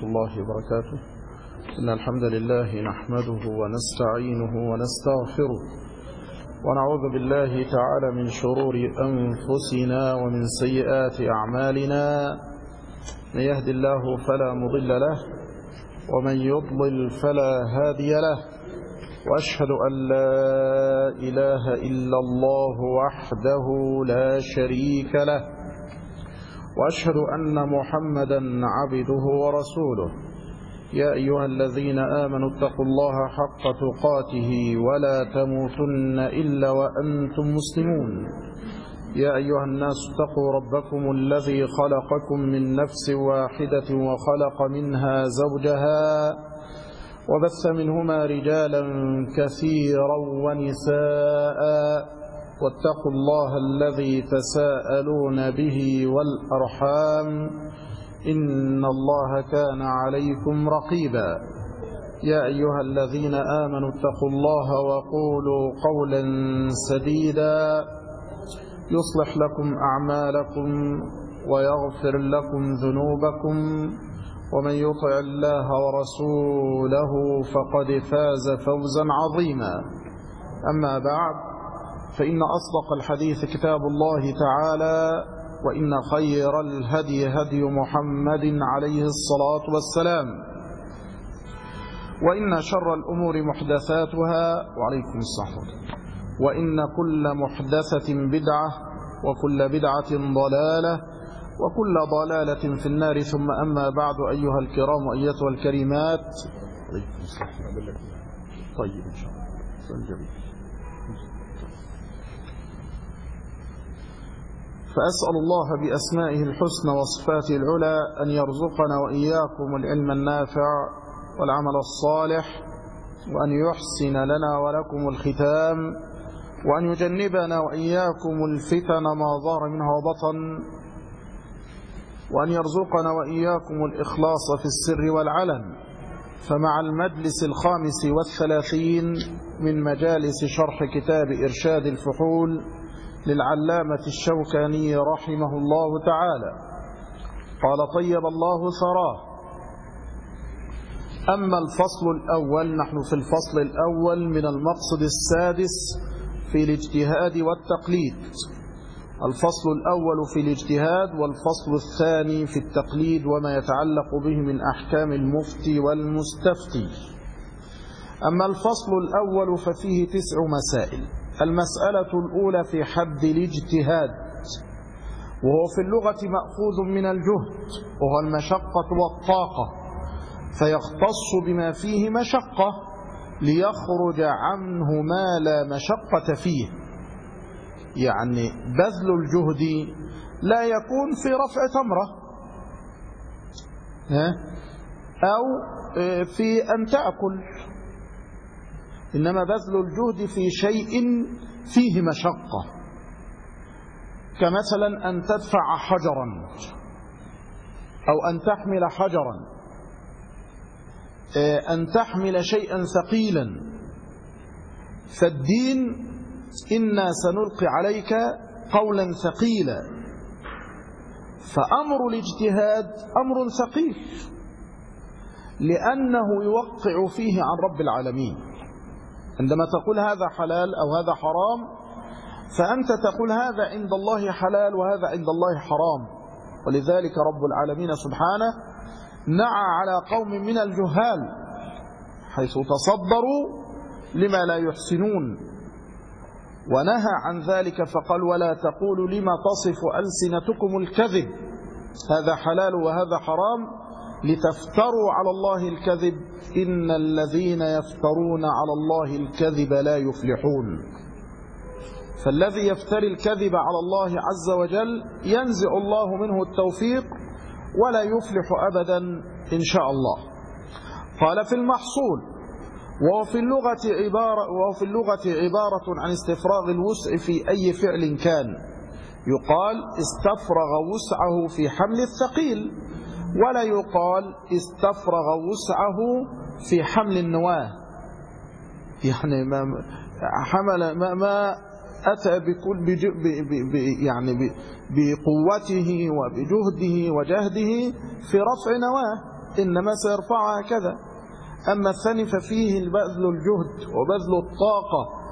الله وبركاته. إن الحمد لله نحمده ونستعينه ونستغفره ونعوذ بالله تعالى من شرور أنفسنا ومن سيئات أعمالنا. من يهد الله فلا مضل له ومن يضلل فلا هادي له، وأشهد أن لا إله إلا الله وحده لا شريك له، وأشهد أن محمدا عبده ورسوله. يا أيها الذين آمنوا اتقوا الله حق تقاته ولا تموتن إلا وأنتم مسلمون. يا أيها الناس اتقوا ربكم الذي خلقكم من نفس واحدة وخلق منها زوجها وبث منهما رجالا كثيرا ونساء، واتقوا الله الذي تساءلون به والأرحام إن الله كان عليكم رقيبا. يا أيها الذين آمنوا اتقوا الله وقولوا قولا سديدا يصلح لكم أعمالكم ويغفر لكم ذنوبكم، ومن يطع الله ورسوله فقد فاز فوزا عظيما. أما بعد، فإن أصدق الحديث كتاب الله تعالى، وإن خير الهدي هدي محمد عليه الصلاة والسلام، وإن شر الأمور محدثاتها، وعليكم السلام، وإن كل محدثة بدعة وكل بدعة ضلالة وكل ضلالة في النار. ثم أما بعد، أيها الكرام وأيتها الكريمات، طيب إن شاء الله. فأسأل الله بأسمائه الحسنى وصفاته العلى أن يرزقنا وإياكم العلم النافع والعمل الصالح، وأن يحسن لنا ولكم الختام، وأن يجنبنا وإياكم الفتن ما ظهر منها وبطن، وأن يرزقنا وإياكم الإخلاص في السر والعلن. فمع المجلس 35 من مجالس شرح كتاب إرشاد الفحول للعلامة الشوكاني رحمه الله تعالى، قال: طيب الله ثراه. أما الفصل الأول، نحن في الفصل الأول من المقصد السادس في الاجتهاد والتقليد. الفصل الأول في الاجتهاد، والفصل الثاني في التقليد وما يتعلق به من أحكام المفتي والمستفتي. أما الفصل الأول ففيه 9 مسائل. المسألة الأولى في حد الاجتهاد، وهو في اللغة مأخوذ من الجهد، وهو المشقة والطاقة، فيختص بما فيه مشقة ليخرج عنه ما لا مشقة فيه. يعني بذل الجهد لا يكون في رفع تمرة أو في أن تأكل، إنما بذل الجهد في شيء فيه مشقة، كمثلا أن تدفع حجرا أو أن تحمل حجرا، أن تحمل شيئا ثقيلا. فالدين إنا سنلقي عليك قولا ثقيلا، فأمر الاجتهاد أمر ثقيل لأنه يوقع فيه عن رب العالمين. عندما تقول هذا حلال أو هذا حرام، فأنت تقول هذا عند الله حلال وهذا عند الله حرام. ولذلك رب العالمين سبحانه نعى على قوم من الجهال حيث تصدروا لما لا يحسنون، ونهى عن ذلك فقال: ولا تقولوا لما تصف ألسنتكم الكذب، هذا حلال وهذا حرام، لتفتروا على الله الكذب، إن الذين يفترون على الله الكذب لا يفلحون. فالذي يفتري الكذب على الله عز وجل ينزع الله منه التوفيق ولا يفلح أبدا إن شاء الله. قال: في المحصول، وفي اللغة عبارة عن استفراغ الوسع في أي فعل كان. يقال استفرغ وسعه في حمل الثقيل، ولا يقال استفرغ وسعه في حمل النواة. يعني ما أتى يعني بقوته وبجهده وجهده في رفع نواه، إنما سيرفعها هكذا. أما الثاني ففيه بذل الجهد وبذل الطاقة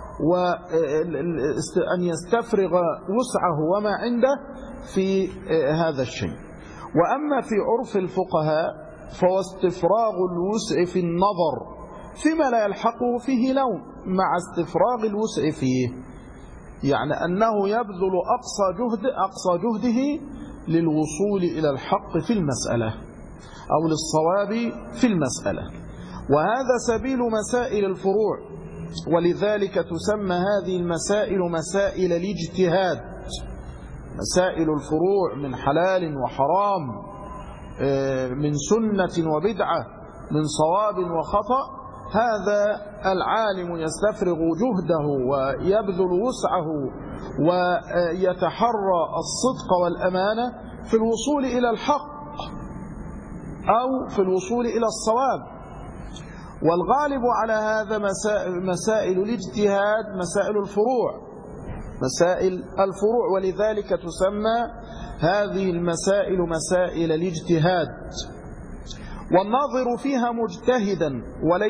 وأن يستفرغ وسعه وما عنده في هذا الشيء. وأما في عرف الفقهاء فهو استفراغ الوسع في النظر فيما لا يلحقه فيه لوم مع استفراغ الوسع فيه، يعني أنه يبذل أقصى جهده للوصول إلى الحق في المسألة أو للصواب في المسألة. وهذا سبيل مسائل الفروع، ولذلك تسمى هذه المسائل مسائل الاجتهاد. مسائل الفروع من حلال وحرام، من سنة وبدعة، من صواب وخطأ، هذا العالم يستفرغ جهده ويبذل وسعه ويتحرى الصدق والأمانة في الوصول إلى الحق أو في الوصول إلى الصواب. والغالب على هذا مسائل الاجتهاد، مسائل الفروع، ولذلك تسمى هذه المسائل مسائل الاجتهاد. والناظر فيها مجتهدا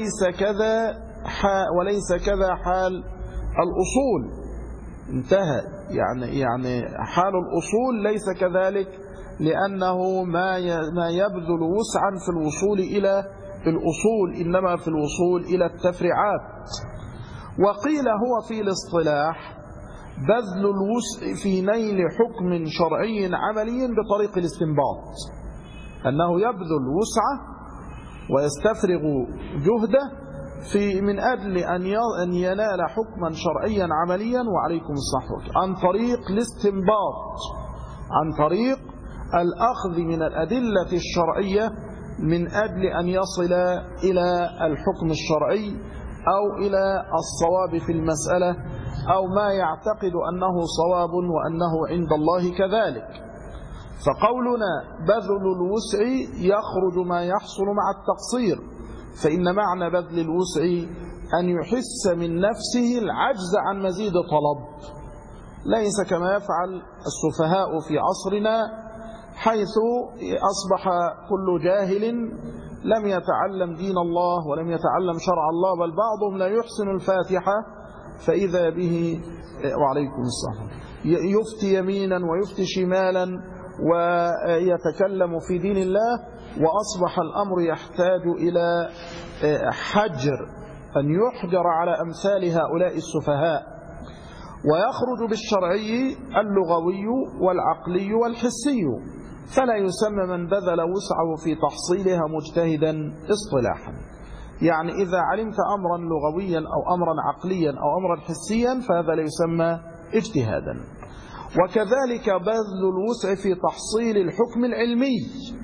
وليس كذا حال الأصول. انتهى، يعني حال الأصول ليس كذلك، لأنه ما يبذل وسعا في الوصول إلى الأصول، إنما في الوصول إلى التفريعات. وقيل هو في الاصطلاح بذل الوسع في نيل حكم شرعي عملي بطريق الاستنباط، أنه يبذل وسعه ويستفرغ جهده من أجل أن ينال حكما شرعيا عمليا، وعليكم الصحوة، عن طريق الاستنباط، عن طريق الأخذ من الأدلة الشرعية من أجل أن يصل إلى الحكم الشرعي أو إلى الصواب في المسألة، أو ما يعتقد أنه صواب وأنه عند الله كذلك. فقولنا بذل الوسع يخرج ما يحصل مع التقصير، فإن معنى بذل الوسع أن يحس من نفسه العجز عن مزيد طلب، ليس كما يفعل السفهاء في عصرنا، حيث أصبح كل جاهل لم يتعلم دين الله ولم يتعلم شرع الله، بل بعضهم لا يحسن الفاتحة فإذا به وعليكم الصحة يفتي يمينا ويفتي شمالا ويتكلم في دين الله، وأصبح الأمر يحتاج إلى حجر، أن يحجر على أمثال هؤلاء السفهاء. ويخرج بالشرعي اللغوي والعقلي والحسي، فلا يسمى من بذل وسعه في تحصيلها مجتهدا اصطلاحا. يعني إذا علمت أمرا لغويا أو أمرا عقليا أو أمرا حسيا فهذا لا يسمى اجتهادا. وكذلك بذل الوسع في تحصيل الحكم العلمي،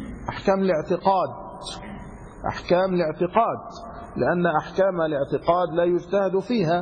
أحكام الاعتقاد، لأن أحكام الاعتقاد لا يجتهد فيها،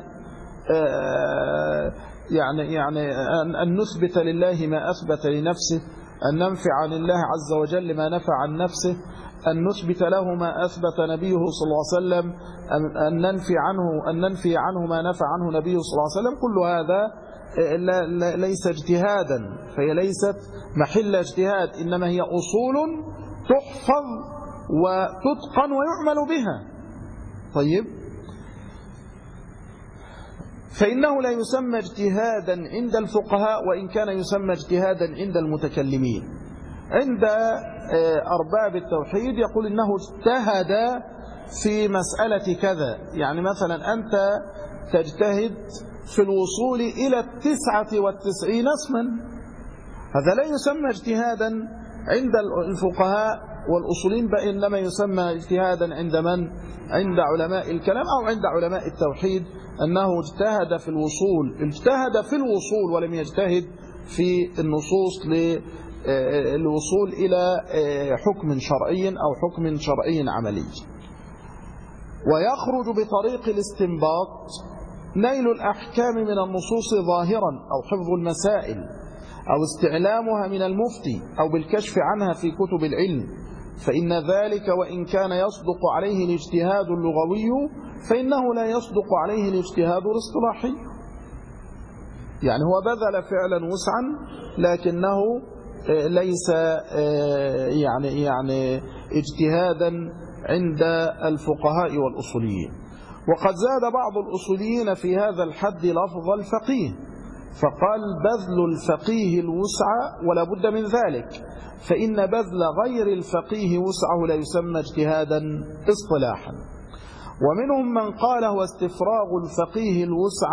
يعني أن نثبت لله ما أثبت لنفسه، أن ننفع عن الله عز وجل ما نفع عن نفسه، أن نثبت له ما أثبت نبيه صلى الله عليه وسلم، أن ننفي عنه ما نفع عنه نبيه صلى الله عليه وسلم. كل هذا ليس اجتهادا، فهي ليست محل اجتهاد، إنما هي أصول تحفظ وتتقن ويعمل بها. طيب، فإنه لا يسمى اجتهادا عند الفقهاء، وإن كان يسمى اجتهادا عند المتكلمين. عند أرباب التوحيد يقول إنه اجتهد في مسألة كذا، يعني مثلا أنت تجتهد في الوصول إلى 99 اسما، هذا لا يسمى اجتهادا عند الفقهاء والأصولين، إنما يسمى اجتهادا عند من؟ عند علماء الكلام أو عند علماء التوحيد، أنه اجتهد في الوصول ولم يجتهد في النصوص للوصول إلى حكم شرعي أو حكم شرعي عملي. ويخرج بطريق الاستنباط نيل الأحكام من النصوص ظاهرا، أو حفظ المسائل، أو استعلامها من المفتي، أو بالكشف عنها في كتب العلم. فإن ذلك وإن كان يصدق عليه الاجتهاد اللغوي فإنه لا يصدق عليه الاجتهاد الاصطلاحي. يعني هو بذل فعلا وسعا لكنه ليس يعني اجتهادا عند الفقهاء والأصوليين. وقد زاد بعض الأصوليين في هذا الحد لفظ الفقيه، فقال بذل الفقيه الوسع ولا بد من ذلك، فإن بذل غير الفقيه وسعه لا يسمى اجتهادا اصطلاحا. ومنهم من قال هو استفراغ الفقيه الوسع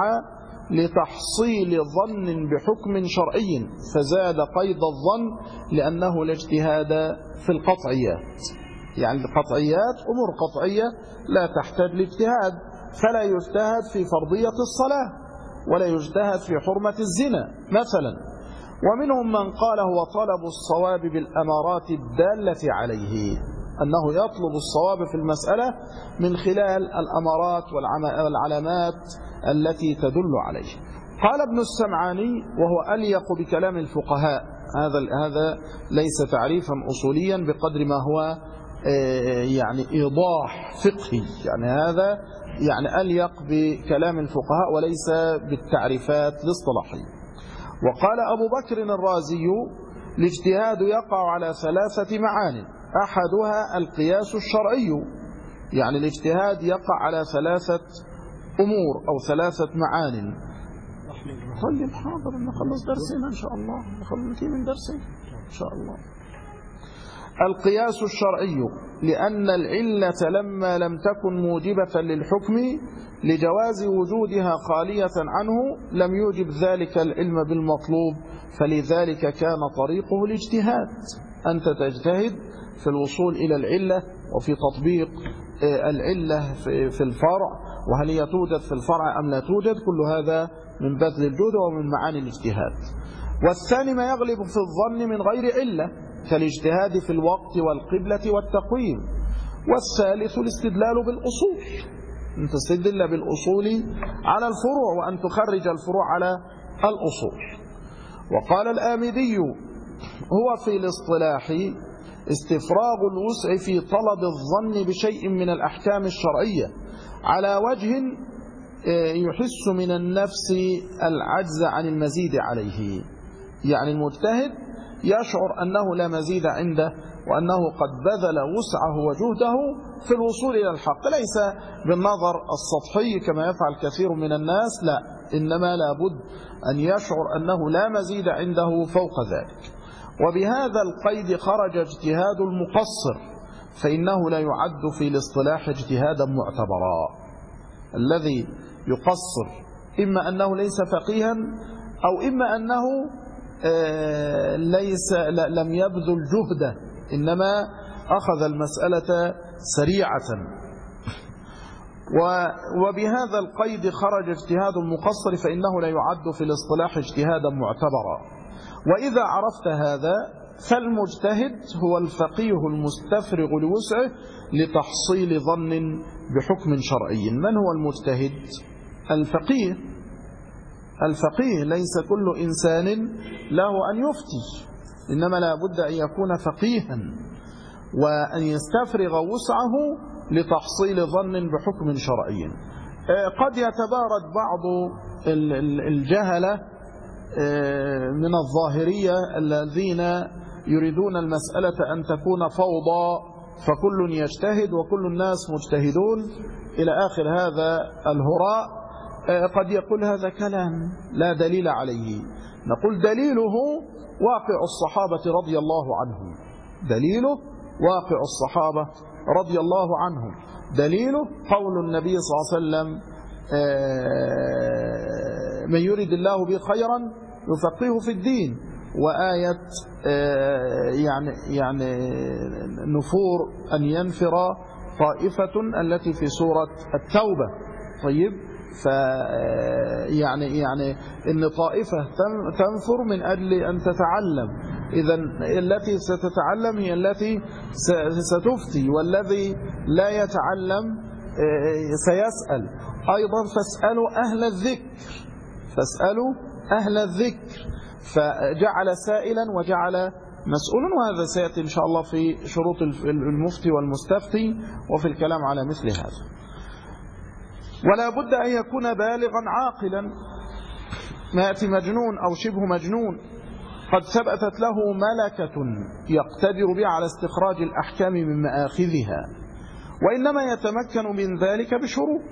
لتحصيل ظن بحكم شرعي، فزاد قيد الظن لأنه لا اجتهاد في القطعيات، يعني القطعيات أمور قطعية لا تحتاج لاجتهاد، فلا يجتهد في فرضية الصلاة ولا يجتهد في حرمة الزنا مثلا. ومنهم من قال هو طلب الصواب بالأمارات الدالة عليه، أنه يطلب الصواب في المسألة من خلال الأمارات والعلامات التي تدل عليه. قال ابن السمعاني وهو أليق بكلام الفقهاء، هذا ليس تعريفا أصوليا بقدر ما هو يعني إيضاح فقهي، يعني هذا يعني أليق بكلام الفقهاء وليس بالتعريفات الاصطلاحية. وقال أبو بكر الرازي الاجتهاد يقع على 3 معان، أحدها القياس الشرعي، يعني الاجتهاد يقع على 3 أمور أو 3 معان. طيب حاضر نخلص درسنا إن شاء الله، نخلص من درسنا إن شاء الله. القياس الشرعي لأن العلة لما لم تكن موجبة للحكم لجواز وجودها خالية عنه لم يوجب ذلك العلم بالمطلوب، فلذلك كان طريقه الاجتهاد. أنت تجتهد في الوصول إلى العلة وفي تطبيق العلة في الفرع، وهل هي توجد في الفرع أم لا توجد، كل هذا من بذل الجهد ومن معاني الاجتهاد. والثاني ما يغلب في الظن من غير علة كالاجتهاد في الوقت والقبلة والتقويم. والثالث الاستدلال بالأصول، أن تستدل بالأصول على الفروع وأن تخرج الفروع على الأصول. وقال الآمدي هو في الاصطلاح استفراغ الوسع في طلب الظن بشيء من الأحكام الشرعية على وجه يحس من النفس العجز عن المزيد عليه، يعني المجتهد يشعر أنه لا مزيد عنده وأنه قد بذل وسعه وجهده في الوصول إلى الحق، ليس بالنظر السطحي كما يفعل كثير من الناس، لا، إنما لابد أن يشعر أنه لا مزيد عنده فوق ذلك. وبهذا القيد خرج اجتهاد المقصر، فإنه لا يعد في الاصطلاح اجتهادا معتبرا. الذي يقصر إما أنه ليس فقيها أو إما أنه لم يبذل جهده، إنما أخذ المسألة سريعة. وبهذا القيد خرج اجتهاد المقصر، فإنه لا يعد في الاصطلاح اجتهادا معتبرا. وإذا عرفت هذا فالمجتهد هو الفقيه المستفرغ لوسعه لتحصيل ظن بحكم شرعي. من هو المجتهد؟ الفقيه. الفقيه ليس كل إنسان له أن يفتي، إنما لا بد أن يكون فقيها وأن يستفرغ وسعه لتحصيل ظن بحكم شرعي. قد يتبارد بعض الجهلة من الظاهرية الذين يريدون المسألة أن تكون فوضى، فكل يجتهد وكل الناس مجتهدون إلى آخر هذا الهراء. قد يقول هذا كلام لا دليل عليه. نقول دليله واقع الصحابة رضي الله عنهم، دليله واقع الصحابة رضي الله عنهم، دليله قول النبي صلى الله عليه وسلم من يريد الله به خيرا يفقهه في الدين، وآية يعني نفور أن ينفر طائفة التي في سورة التوبة. طيب، يعني إن طائفة تنفر من أجل أن تتعلم، إذا التي ستتعلم هي التي ستفتي، والذي لا يتعلم سيسأل أيضا. فاسألوا أهل الذكر، فاسألوا أهل الذكر، فجعل سائلا وجعل مسؤولا، وهذا سيأتي إن شاء الله في شروط المفتي والمستفتي وفي الكلام على مثل هذا. ولا بد أن يكون بالغا عاقلا، ما يأتي مجنون أو شبه مجنون قد ثبتت له ملكة يقتدر بها على استخراج الأحكام من مآخذها، وإنما يتمكن من ذلك بشروط.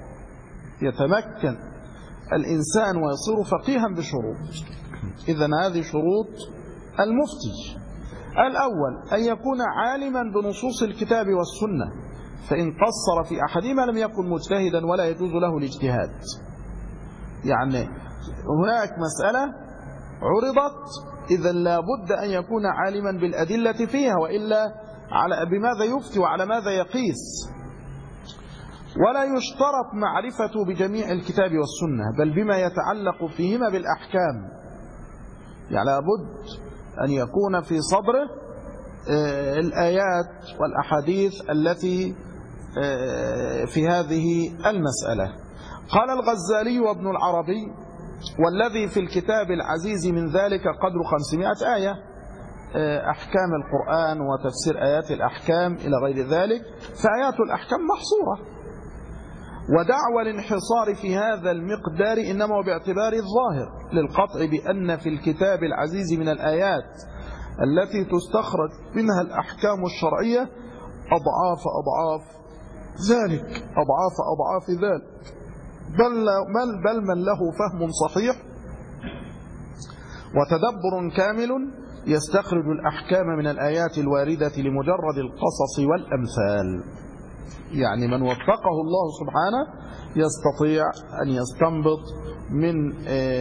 يتمكن الإنسان ويصير فقيها بشروط. إذن هذه شروط المفتي: الأول أن يكون عالما بنصوص الكتاب والسنة، فإن قصر في أحدهما لم يكن مجتهدا ولا يجوز له الاجتهاد. يعني هناك مسألة عرضت، إذا لا بد أن يكون عالما بالأدلة فيها، وإلا بماذا يفتي وعلى ماذا يقيس؟ ولا يشترط معرفته بجميع الكتاب والسنة، بل بما يتعلق فيهما بالأحكام. يعني لابد أن يكون في صدره الآيات والأحاديث التي في هذه المسألة. قال الغزالي وابن العربي: والذي في الكتاب العزيز من ذلك قدر 500 آية، أحكام القرآن وتفسير آيات الأحكام إلى غير ذلك، فآيات الأحكام محصورة. ودعوى الانحصار في هذا المقدار إنما باعتبار الظاهر للقطع بأن في الكتاب العزيز من الآيات التي تستخرج منها الأحكام الشرعية أضعاف ذلك، بل من له فهم صحيح وتدبر كامل يستخرج الأحكام من الآيات الواردة لمجرد القصص والأمثال. يعني من وفقه الله سبحانه يستطيع أن يستنبط من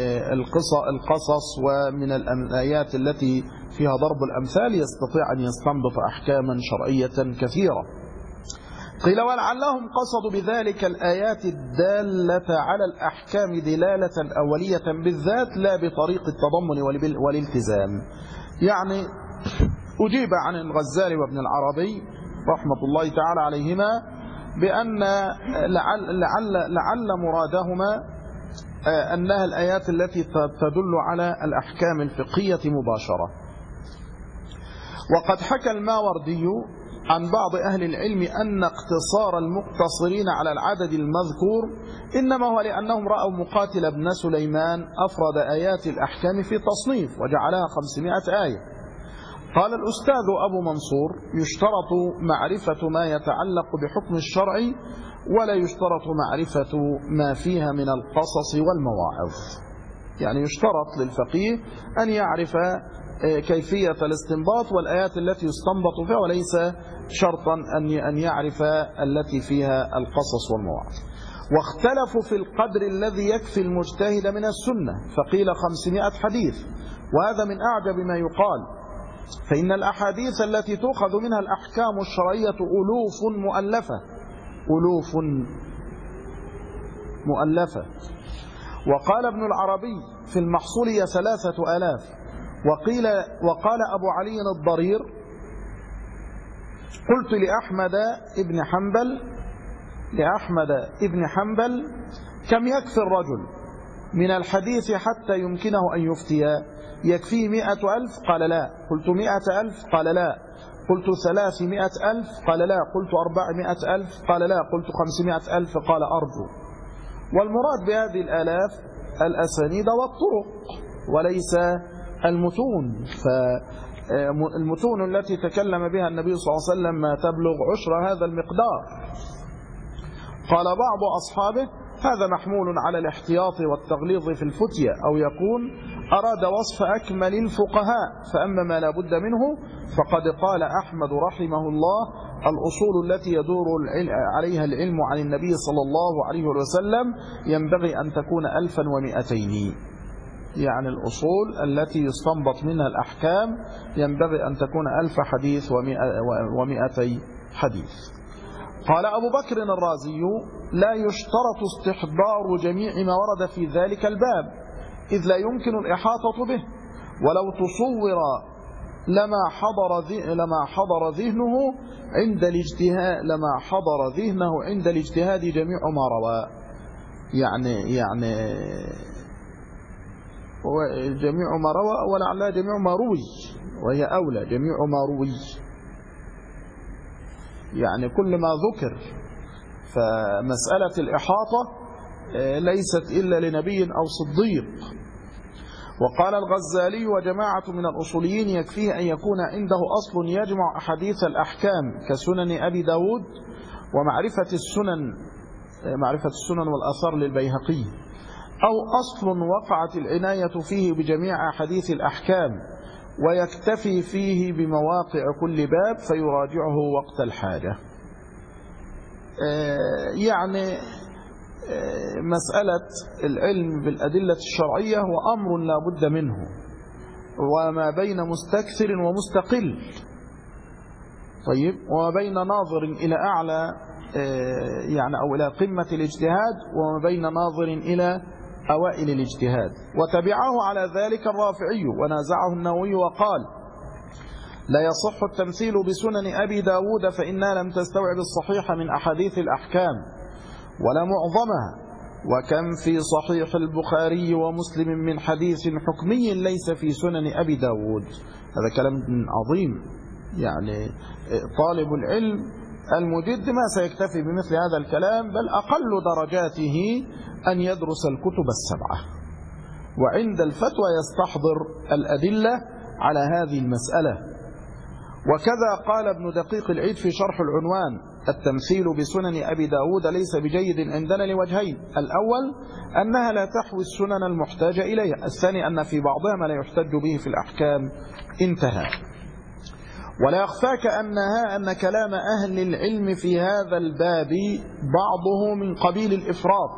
القصص ومن الآيات التي فيها ضرب الأمثال، يستطيع أن يستنبط أحكاما شرعية كثيرة. قيل: ولعلهم قصدوا بذلك الآيات الدالة على الأحكام دلالة أولية بالذات، لا بطريق التضمن والالتزام. يعني أجيب عن الغزالي وابن العربي رحمة الله تعالى عليهما بأن لعل مرادهما أنها الآيات التي تدل على الأحكام الفقهية مباشرة. وقد حكى الماوردي عن بعض أهل العلم أن اقتصار المقتصرين على العدد المذكور إنما هو لأنهم رأوا مقاتل بن سليمان أفرد آيات الأحكام في تصنيف وجعلها 500 آية. قال الأستاذ أبو منصور: يشترط معرفة ما يتعلق بحكم الشرع، ولا يشترط معرفة ما فيها من القصص والمواعظ. يعني يشترط للفقيه أن يعرف كيفية الاستنباط والآيات التي يستنبط فيها، وليس شرطا أن يعرف التي فيها القصص والمواعظ. واختلفوا في القدر الذي يكفي المجتهد من السنة، فقيل 500 حديث، وهذا من أعجب ما يقال، فإن الأحاديث التي تؤخذ منها الأحكام الشرعية ألوف مؤلفة. وقال ابن العربي في المحصول: 3000. وقال أبو علي الضرير: قلت لأحمد ابن حنبل كم يكفي الرجل من الحديث حتى يمكنه أن يفتي؟ يكفيه 100,000؟ قال لا. قلت 100,000؟ قال لا. قلت 300,000؟ قال لا. قلت 400,000؟ قال لا. قلت 500,000؟ قال أرجو. والمراد بهذه الآلاف الأسانيد والطرق وليس المتون، فالمتون التي تكلم بها النبي صلى الله عليه وسلم ما تبلغ 10 هذا المقدار. قال بعض أصحابه: هذا محمول على الاحتياط والتغليظ في الفتية، أو يكون أراد وصف أكمل الفقهاء، فأما ما لا بد منه فقد قال أحمد رحمه الله: الأصول التي يدور عليها العلم عن النبي صلى الله عليه وسلم ينبغي أن تكون 1200. يعني الأصول التي يستنبط منها الأحكام ينبغي أن تكون 1000 حديث و200 حديث. قال أبو بكر الرازي: لا يشترط استحضار جميع ما ورد في ذلك الباب، إذ لا يمكن الإحاطة به، ولو تصور لما حضر ذهنه عند الاجتهاد جميع ما روى. يعني جميع ما روى، ولعل جميع ما روي، وهي أولى، جميع ما روي، يعني كل ما ذكر. فمسألة الإحاطة ليست إلا لنبي أو صديق. وقال الغزالي وجماعة من الأصوليين يكفيه أن يكون عنده أصل يجمع أحاديث الأحكام كسنن أبي داود ومعرفة السنن والآثار للبيهقي، أو أصل وقعت العناية فيه بجميع أحاديث الأحكام ويكتفي فيه بمواقع كل باب فيراجعه وقت الحاجة. يعني مسألة العلم بالأدلة الشرعية هو أمر لا بد منه، وما بين مستكثر ومستقل، طيب، وما بين ناظر إلى أعلى يعني أو إلى قمة الاجتهاد، وما بين ناظر إلى أوائل الاجتهاد. وتبعه على ذلك الرافعي ونازعه النووي وقال: لا يصح التمثيل بسنن أبي داود فإنها لم تستوعب الصحيح من أحاديث الأحكام ولا معظمها، وكم في صحيح البخاري ومسلم من حديث حكمي ليس في سنن أبي داود. هذا كلام عظيم، يعني طالب العلم المجد ما سيكتفي بمثل هذا الكلام، بل أقل درجاته أن يدرس الكتب السبعة، وعند الفتوى يستحضر الأدلة على هذه المسألة. وكذا قال ابن دقيق العيد في شرح العنوان: التمثيل بسنن أبي داود ليس بجيد عندنا لوجهين: الأول أنها لا تحوي السنن المحتاج إليها، الثاني أن في بعضها ما لا يحتج به في الأحكام. انتهى. ولا يخفاك أن كلام أهل العلم في هذا الباب بعضه من قبيل الإفراط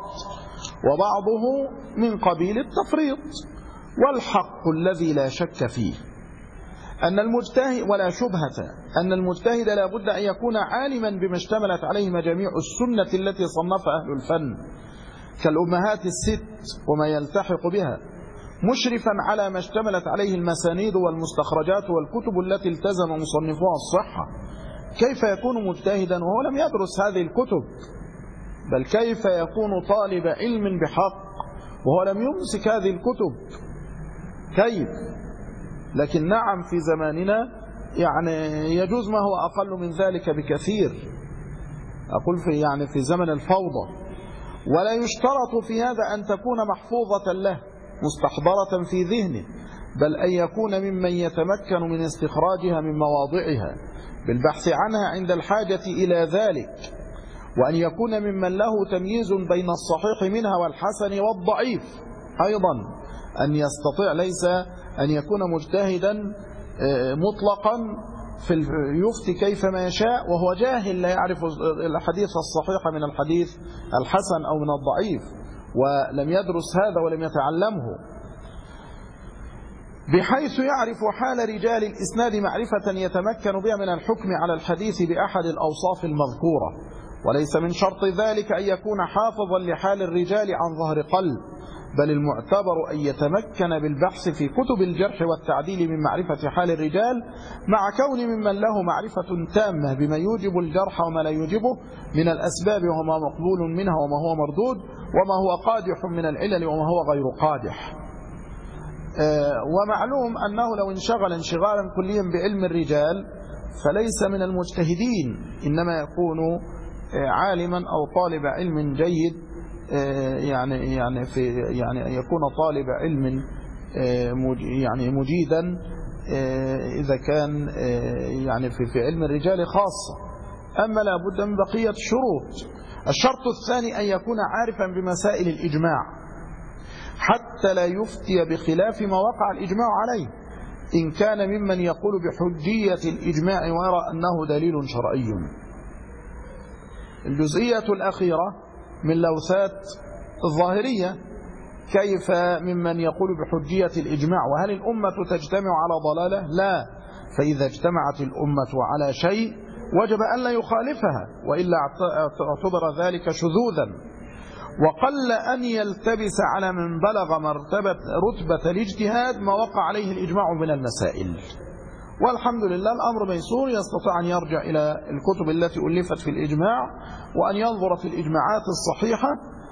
وبعضه من قبيل التفريط، والحق الذي لا شك فيه أن المجتهد ولا شبهة أن المجتهد لا بد أن يكون عالما بما اشتملت عليه مجاميع السنة التي صنفها أهل الفن كالأمهات الست وما يلتحق بها، مشرفا على ما اشتملت عليه المسانيد والمستخرجات والكتب التي التزم مصنفوها الصحة. كيف يكون مجتهدا وهو لم يدرس هذه الكتب؟ بل كيف يكون طالب علم بحق وهو لم يمسك هذه الكتب؟ كيف؟ لكن نعم، في زماننا يعني يجوز ما هو أقل من ذلك بكثير، أقول في زمن الفوضى. ولا يشترط في هذا أن تكون محفوظة له مستحضرة في ذهنه، بل أن يكون ممن يتمكن من استخراجها من مواضعها بالبحث عنها عند الحاجة إلى ذلك، وأن يكون ممن له تمييز بين الصحيح منها والحسن والضعيف. أيضا أن يستطيع ليس أن يكون مجتهدا مطلقا يفتي كيفما يشاء وهو جاهل لا يعرف الحديث الصحيح من الحديث الحسن أو من الضعيف، ولم يدرس هذا ولم يتعلمه، بحيث يعرف حال رجال الإسناد معرفة يتمكن بها من الحكم على الحديث بأحد الأوصاف المذكورة. وليس من شرط ذلك أن يكون حافظا لحال الرجال عن ظهر قلب، بل المعتبر أن يتمكن بالبحث في كتب الجرح والتعديل من معرفة حال الرجال، مع كون ممن له معرفة تامة بما يوجب الجرح وما لا يوجبه من الأسباب وما مقبول منها وما هو مردود، وما هو قادح من العلل وما هو غير قادح. ومعلوم أنه لو انشغل انشغالا كليا بعلم الرجال فليس من المجتهدين، إنما يكون عالما أو طالب علم جيد، يعني يكون طالب علم يعني مجيدا إذا كان يعني في علم الرجال خاصة. أما لا بد من بقية الشروط. الشرط الثاني أن يكون عارفا بمسائل الإجماع حتى لا يفتي بخلاف ما وقع الإجماع عليه، إن كان ممن يقول بحجية الإجماع ويرى أنه دليل شرعي. الجزئية الأخيرة من لوثات الظاهرية: كيف ممن يقول بحجية الإجماع؟ وهل الأمة تجتمع على ضلالة؟ لا، فإذا اجتمعت الأمة على شيء وجب أن لا يخالفها، وإلا اعتبر ذلك شذوذا. وقل أن يلتبس على من بلغ رتبة الاجتهاد ما وقع عليه الإجماع من المسائل. والحمد لله الأمر ميسور، يستطيع أن يرجع إلى الكتب التي ألفت في الإجماع وأن ينظر في الإجماعات الصحيحة،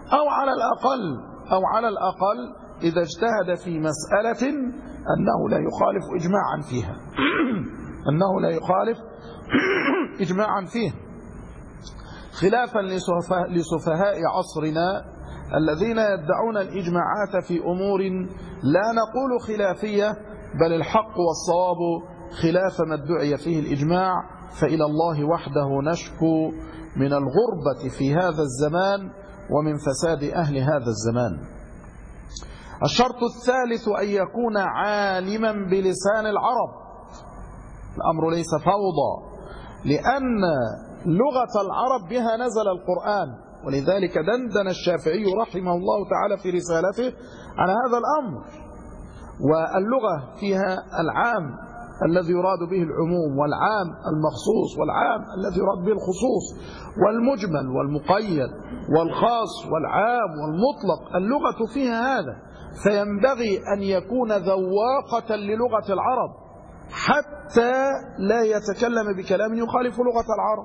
أو على الأقل إذا اجتهد في مسألة أنه لا يخالف إجماعا فيها أنه لا يخالف إجماعا فيه، خلافا لسفهاء عصرنا الذين يدعون الإجماعات في أمور لا نقول خلافية، بل الحق والصواب خلاف ما ادعي فيه الإجماع، فإلى الله وحده نشكو من الغربة في هذا الزمان ومن فساد أهل هذا الزمان. الشرط الثالث أن يكون عالما بلسان العرب. الأمر ليس فوضى، لأن لغة العرب بها نزل القرآن، ولذلك دندن الشافعي رحمه الله تعالى في رسالته على هذا الأمر. واللغة فيها العام الذي يراد به العموم، والعام المخصوص، والعام الذي يراد به الخصوص، والمجمل والمقيد والخاص والعام والمطلق. اللغة فيها هذا، فينبغي أن يكون ذواقة للغة العرب حتى لا يتكلم بكلام يخالف لغة العرب،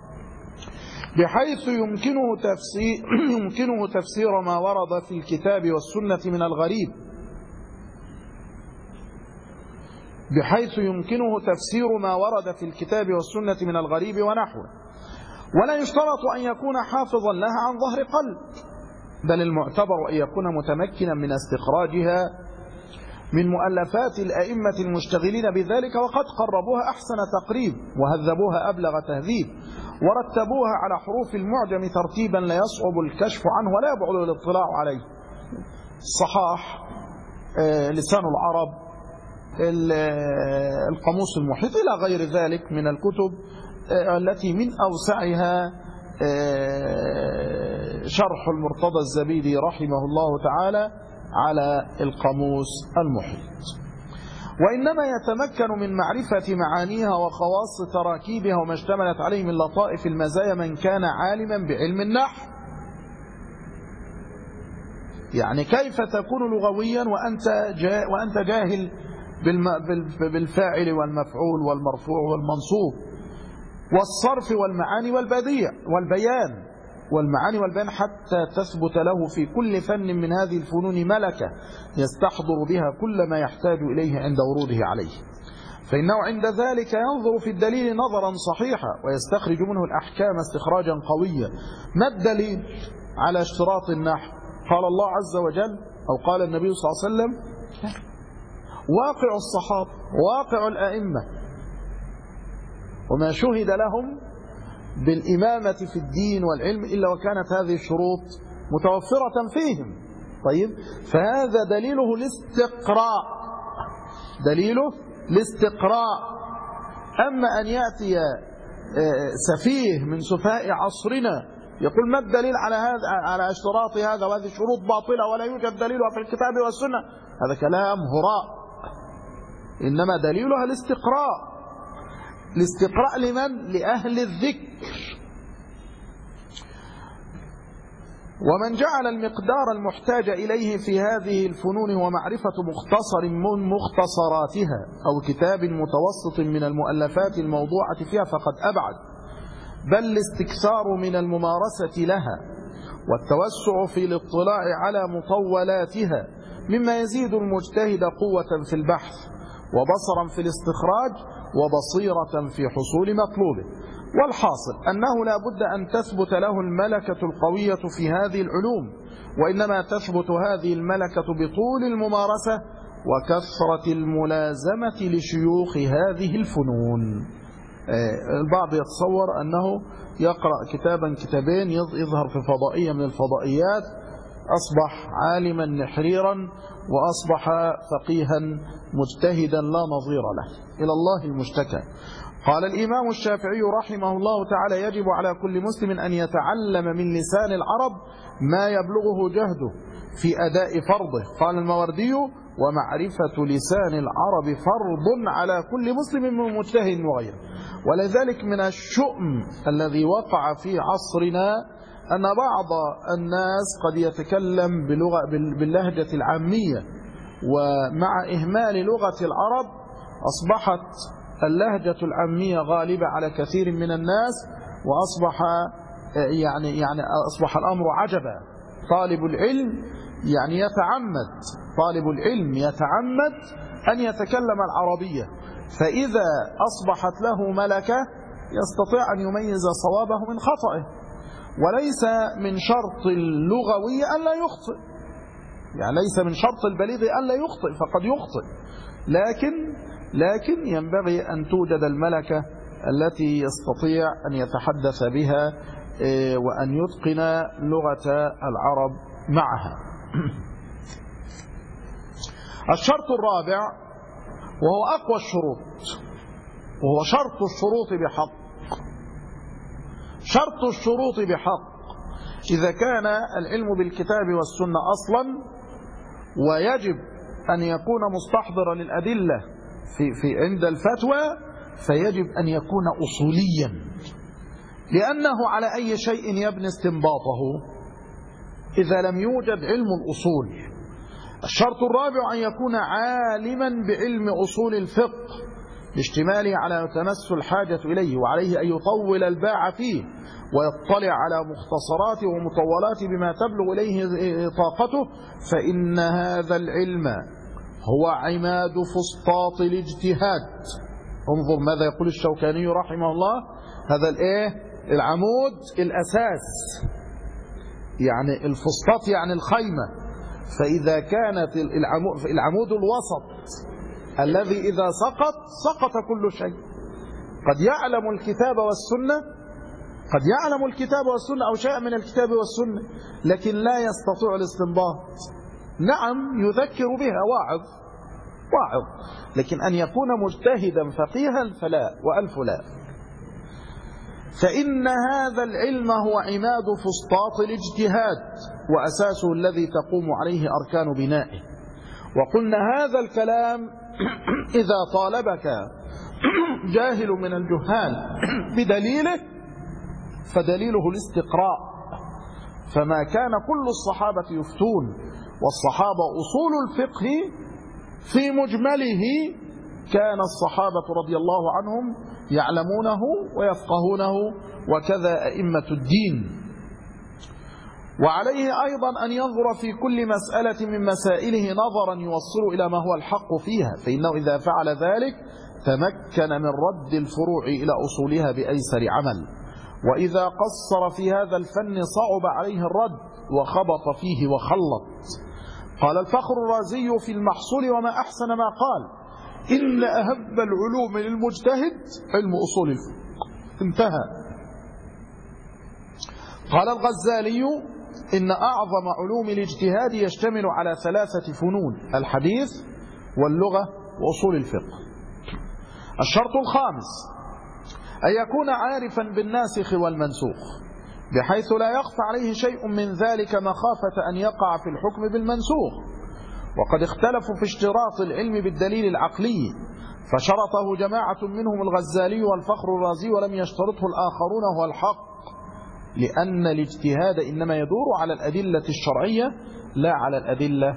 بحيث يمكنه تفسير ما ورد في الكتاب والسنة من الغريب، بحيث يمكنه تفسير ما ورد في الكتاب والسنة من الغريب ونحوه. ولا يشترط أن يكون حافظا لها عن ظهر قلب، بل المعتبر أن يكون متمكنا من استخراجها من مؤلفات الأئمة المشتغلين بذلك، وقد قربوها أحسن تقريب، وهذبوها أبلغ تهذيب، ورتبوها على حروف المعجم ترتيبا لا يصعب الكشف عنه ولا يبعد الاطلاع عليه. الصحاح، لسان العرب، القاموس المحيط، إلى غير ذلك من الكتب التي من أوسعها شرح المرتضى الزبيدي رحمه الله تعالى على القاموس المحيط. وإنما يتمكن من معرفة معانيها وخواص تراكيبها وما اشتملت عليه من لطائف المزايا من كان عالما بعلم النحو. يعني كيف تكون لغويا وأنت جاهل بالفاعل والمفعول والمرفوع والمنصوب والصرف والمعاني والبيان والمعاني والبيان، حتى تثبت له في كل فن من هذه الفنون ملكة يستحضر بها كل ما يحتاج إليه عند وروده عليه. فإنه عند ذلك ينظر في الدليل نظرا صحيحا ويستخرج منه الأحكام استخراجا قويا. ما الدليل على اشتراط النحو؟ قال الله عز وجل أو قال النبي صلى الله عليه وسلم؟ واقع الصحابة، واقع الأئمة، وما شهد لهم بالإمامة في الدين والعلم إلا وكانت هذه الشروط متوفرة فيهم. طيب، فهذا دليله الاستقراء، دليله الاستقراء. أما أن يأتي سفيه من سفهاء عصرنا يقول ما الدليل على اشتراط هذا وهذه الشروط باطلة ولا يوجد دليلها في الكتاب والسنة، هذا كلام هراء. إنما دليلها الاستقراء. الاستقراء لمن؟ لأهل الذكر. ومن جعل المقدار المحتاج إليه في هذه الفنون هو معرفة مختصر من مختصراتها أو كتاب متوسط من المؤلفات الموضوعة فيها فقد أبعد، بل الاستكثار من الممارسة لها والتوسع في الاطلاع على مطولاتها مما يزيد المجتهد قوة في البحث وبصرا في الاستخراج وبصيرة في حصول مطلوبه. والحاصل أنه لا بد أن تثبت له الملكة القوية في هذه العلوم، وإنما تثبت هذه الملكة بطول الممارسة وكثرة الملازمة لشيوخ هذه الفنون. البعض يتصور أنه يقرأ كتابا كتابين يظهر في فضائية من الفضائيات أصبح عالما نحريرا وأصبح فقيها مجتهدا لا نظير له، إلى الله المشتكى. قال الإمام الشافعي رحمه الله تعالى يجب على كل مسلم أن يتعلم من لسان العرب ما يبلغه جهده في أداء فرضه. قال الماوردي ومعرفة لسان العرب فرض على كل مسلم من مجتهد وغيره. ولذلك من الشؤم الذي وقع في عصرنا أن بعض الناس قد يتكلم باللهجة العامية، ومع إهمال لغة العرب أصبحت اللهجة العامية غالبة على كثير من الناس، وأصبح أصبح الأمر عجبا. طالب العلم طالب العلم يتعمد أن يتكلم العربية، فإذا أصبحت له ملكة يستطيع أن يميز صوابه من خطأه. وليس من شرط اللغوي أن لا يخطئ، يعني ليس من شرط البليغ ألا يخطئ، فقد يخطئ، لكن ينبغي أن توجد الملكة التي يستطيع أن يتحدث بها وأن يتقن لغة العرب معها. الشرط الرابع وهو أقوى الشروط، وهو شرط الشروط بحق. شرط الشروط بحق إذا كان العلم بالكتاب والسنة أصلا، ويجب أن يكون مستحضرا للأدلة في عند الفتوى، فيجب أن يكون أصوليا، لأنه على أي شيء يبني استنباطه إذا لم يوجد علم الأصول. الشرط الرابع أن يكون عالما بعلم أصول الفقه لاشتماله على تمس الحاجة إليه، وعليه أن يطول الباع فيه ويطلع على مختصرات ومطولات بما تبلغ إليه طاقته، فإن هذا العلم هو عماد فسطاط الاجتهاد. انظر ماذا يقول الشوكاني رحمه الله، هذا العمود الأساس، يعني الفسطاط يعني الخيمة، فإذا كانت العمود الوسط الذي إذا سقط كل شيء. قد يعلم الكتاب والسنة أو شيء من الكتاب والسنة، لكن لا يستطيع الاستنباط. نعم يذكر بها واعظ، لكن أن يكون مجتهدا فقيها فلا، وألف لا. فإن هذا العلم هو عماد فسطاط الاجتهاد وأساسه الذي تقوم عليه أركان بنائه. وقلنا هذا الكلام إذا طالبك جاهل من الجهال بدليله فدليله الاستقراء. فما كان كل الصحابة يفتون، والصحابة أصول الفقه في مجمله كان الصحابة رضي الله عنهم يعلمونه ويفقهونه، وكذا أئمة الدين. وعليه أيضا أن ينظر في كل مسألة من مسائله نظرا يوصل إلى ما هو الحق فيها، فإنه إذا فعل ذلك تمكن من رد الفروع إلى أصولها بأيسر عمل، وإذا قصر في هذا الفن صعب عليه الرد وخبط فيه وخلط. قال الفخر الرازي في المحصول وما أحسن ما قال: إن أهب العلوم للمجتهد علم أصول الفقه. انتهى. قال الغزالي: إن أعظم علوم الاجتهاد يشتمل على 3 فنون: الحديث واللغة وأصول الفقه. الشرط الخامس أن يكون عارفا بالناسخ والمنسوخ، بحيث لا يخفى عليه شيء من ذلك مخافة أن يقع في الحكم بالمنسوخ. وقد اختلفوا في اشتراط العلم بالدليل العقلي، فشرطه جماعة منهم الغزالي والفخر الرازي، ولم يشترطه الآخرون، هو الحق، لأن الاجتهاد إنما يدور على الأدلة الشرعية لا على الأدلة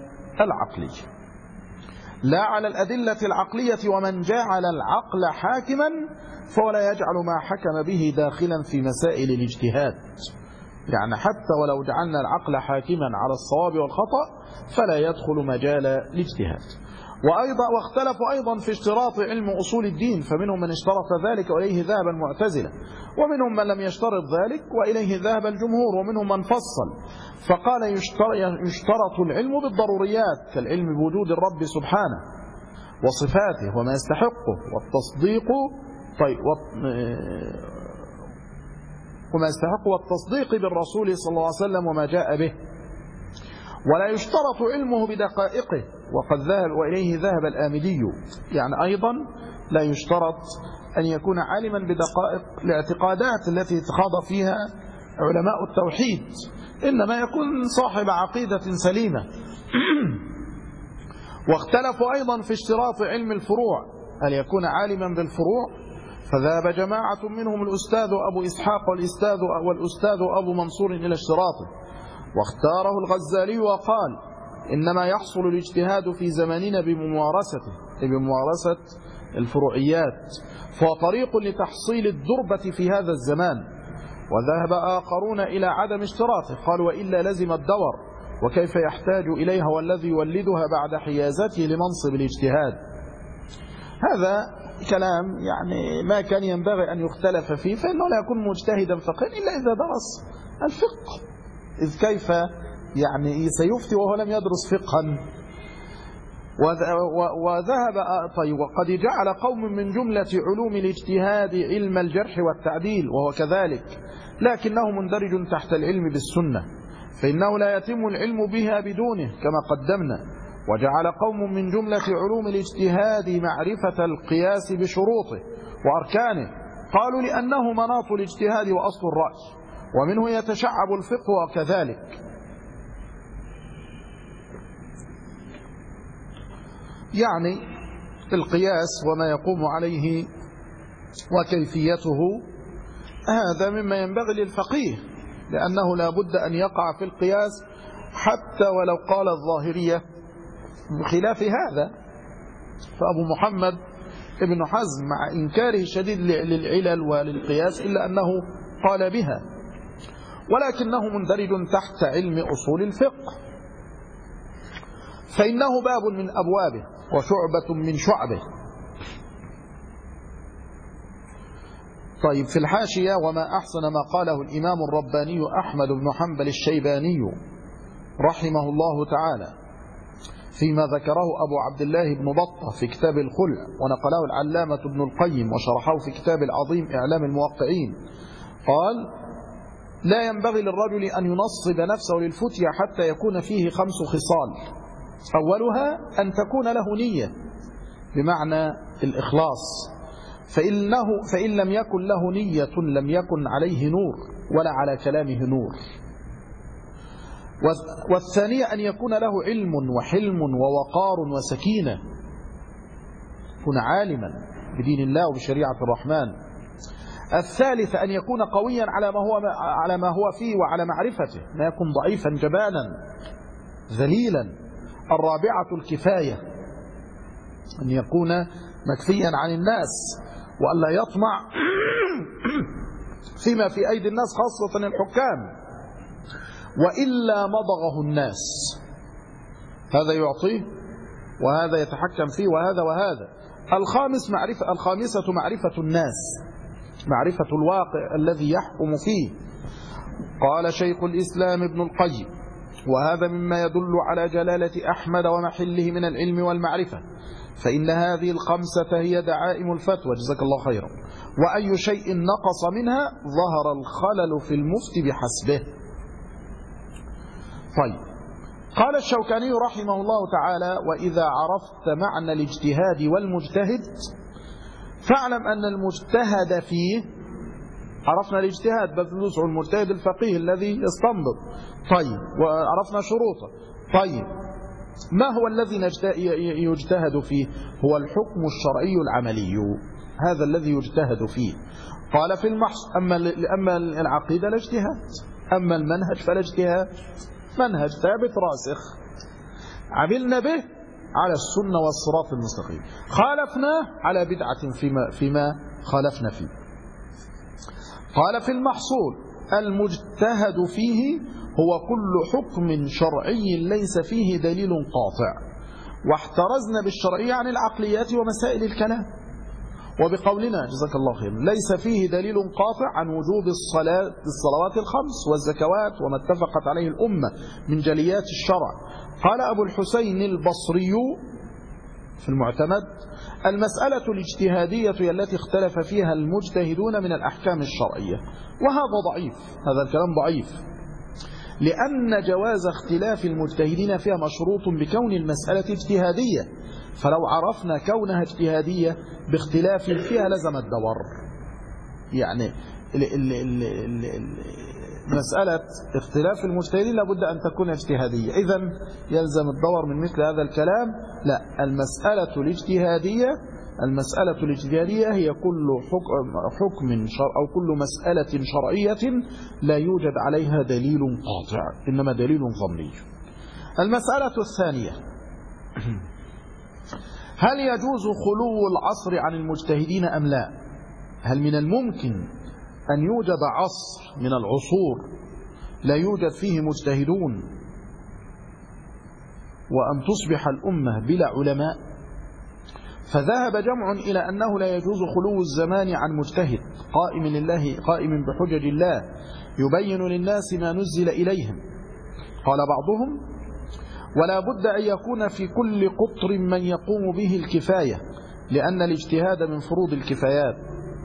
العقلية. ومن جعل العقل حاكما فولا يجعل ما حكم به داخلا في مسائل الاجتهاد. يعني حتى ولو جعلنا العقل حاكما على الصواب والخطأ فلا يدخل مجال الاجتهاد. واختلفوا أيضا في اشتراط علم أصول الدين، فمنهم من اشترط ذلك وإليه ذهب المعتزلة، ومنهم من لم يشترط ذلك وإليه ذهب الجمهور، ومنهم من فصل فقال يشترط العلم بالضروريات كالعلم بوجود الرب سبحانه وصفاته وما يستحقه والتصديق بالرسول صلى الله عليه وسلم وما جاء به. ولا يشترط علمه بدقائقه، وقد ذهب وإليه ذهب الآمدي. يعني أيضا لا يشترط أن يكون عالما بدقائق الاعتقادات التي خاض فيها علماء التوحيد، إنما يكون صاحب عقيدة سليمة. واختلفوا أيضا في اشتراط علم الفروع، أن يكون عالما بالفروع، فذهب جماعة منهم الأستاذ أبو إسحاق والأستاذ أبو منصور إلى اشتراطه، واختاره الغزالي وقال: إنما يحصل الاجتهاد في زماننا بممارسة الفروعيات، فهو طريق لتحصيل الدربة في هذا الزمان. وذهب آخرون إلى عدم اشتراطه، قالوا: وإلا لزم الدور، وكيف يحتاج إليها والذي يولدها بعد حيازته لمنصب الاجتهاد. هذا كلام يعني ما كان ينبغي أن يختلف فيه، فإنه لا يكون مجتهدا فقيها إلا إذا درس الفقه. إذ كيف يعني سيفتي وهو لم يدرس فقها. وذهب طيب وقد جعل قوم من جملة علوم الاجتهاد علم الجرح والتعديل وهو كذلك، لكنه مندرج تحت العلم بالسنة، فإنه لا يتم العلم بها بدونه كما قدمنا. وجعل قوم من جملة علوم الاجتهاد معرفة القياس بشروطه وأركانه، قالوا لأنه مناط الاجتهاد وأصل الرأي، ومنه يتشعب الفقه وكذلك. يعني القياس وما يقوم عليه وكيفيته هذا مما ينبغي للفقيه، لأنه لا بد أن يقع في القياس حتى ولو قال الظاهرية بخلاف هذا. فأبو محمد ابن حزم مع إنكاره الشديد للعلل وللقياس إلا أنه قال بها، ولكنه مندرج تحت علم أصول الفقه، فإنه باب من أبوابه وشعبة من شعبه. طيب في الحاشية: وما أحسن ما قاله الإمام الرباني أحمد بن حنبل الشيباني رحمه الله تعالى فيما ذكره أبو عبد الله بن بطة في كتاب الخلع، ونقله العلامة ابن القيم وشرحه في كتاب العظيم إعلام الموقعين. قال: لا ينبغي للرجل أن ينصب نفسه للفتية حتى يكون فيه 5 خصال. أولها أن تكون له نية بمعنى الإخلاص، فإن لم يكن له نية لم يكن عليه نور ولا على كلامه نور. والثانية أن يكون له علم وحلم ووقار وسكينة، يكون عالما بدين الله وبشريعة الرحمن. الثالث أن يكون قويا على ما هو فيه وعلى معرفته، لا يكون ضعيفا جبانا ذليلا. الرابعة الكفاية، أن يكون مكفيا عن الناس وألا يطمع فيما في أيدي الناس خاصة الحكام، وإلا مضغه الناس، هذا يعطيه وهذا يتحكم فيه وهذا. الخامسة معرفة الناس، معرفة الواقع الذي يحكم فيه. قال شيخ الإسلام ابن القيم: وهذا مما يدل على جلالة أحمد ومحله من العلم والمعرفة، فإن هذه الخمسة هي دعائم الفتوى، جزاك الله خيرا، وأي شيء نقص منها ظهر الخلل في المفتي بحسبه. طيب، قال الشوكاني رحمه الله تعالى: وإذا عرفت معنى الاجتهاد والمجتهد فاعلم أن المجتهد فيه، عرفنا الاجتهاد بذلوس المجتهد الفقيه الذي يستنبط، طيب، وعرفنا شروطه، طيب، ما هو الذي يجتهد فيه؟ هو الحكم الشرعي العملي، هذا الذي يجتهد فيه. قال في المحص: أما العقيدة لا اجتهاد، أما المنهج فلا اجتهاد، منهج ثابت راسخ عملنا به على السنة والصراط المستقيم، خالفناه على بدعة فيما خالفنا فيه. قال في المحصول: المجتهد فيه هو كل حكم شرعي ليس فيه دليل قاطع، واحترزنا بالشرعية عن العقليات ومسائل الكلام. وبقولنا جزاك الله خير: ليس فيه دليل قاطع عن وجوب الصلوات الخمس والزكوات وما اتفقت عليه الأمة من جليات الشرع. قال أبو الحسين البصري في المعتمد: المسألة الاجتهادية هي التي اختلف فيها المجتهدون من الأحكام الشرعية. وهذا ضعيف، هذا الكلام ضعيف، لأن جواز اختلاف المجتهدين فيها مشروط بكون المسألة اجتهادية، فلو عرفنا كونها اجتهادية باختلاف فيها لزم الدور. يعني مسألة اختلاف المجتهدين لابد أن تكون اجتهادية، إذن يلزم الدور من مثل هذا الكلام. لا، المسألة الاجتهادية هي كل حكم أو كل مسألة شرعية لا يوجد عليها دليل قاطع، إنما دليل ظني. المسألة الثانية: هل يجوز خلو العصر عن المجتهدين أم لا؟ هل من الممكن أن يوجد عصر من العصور لا يوجد فيه مجتهدون وأن تصبح الأمة بلا علماء؟ فذهب جمع إلى أنه لا يجوز خلو الزمان عن مجتهد قائم بحجج الله يبين للناس ما نزل إليهم، قال بعضهم: ولا بد أن يكون في كل قطر من يقوم به الكفاية، لأن الاجتهاد من فروض الكفايات.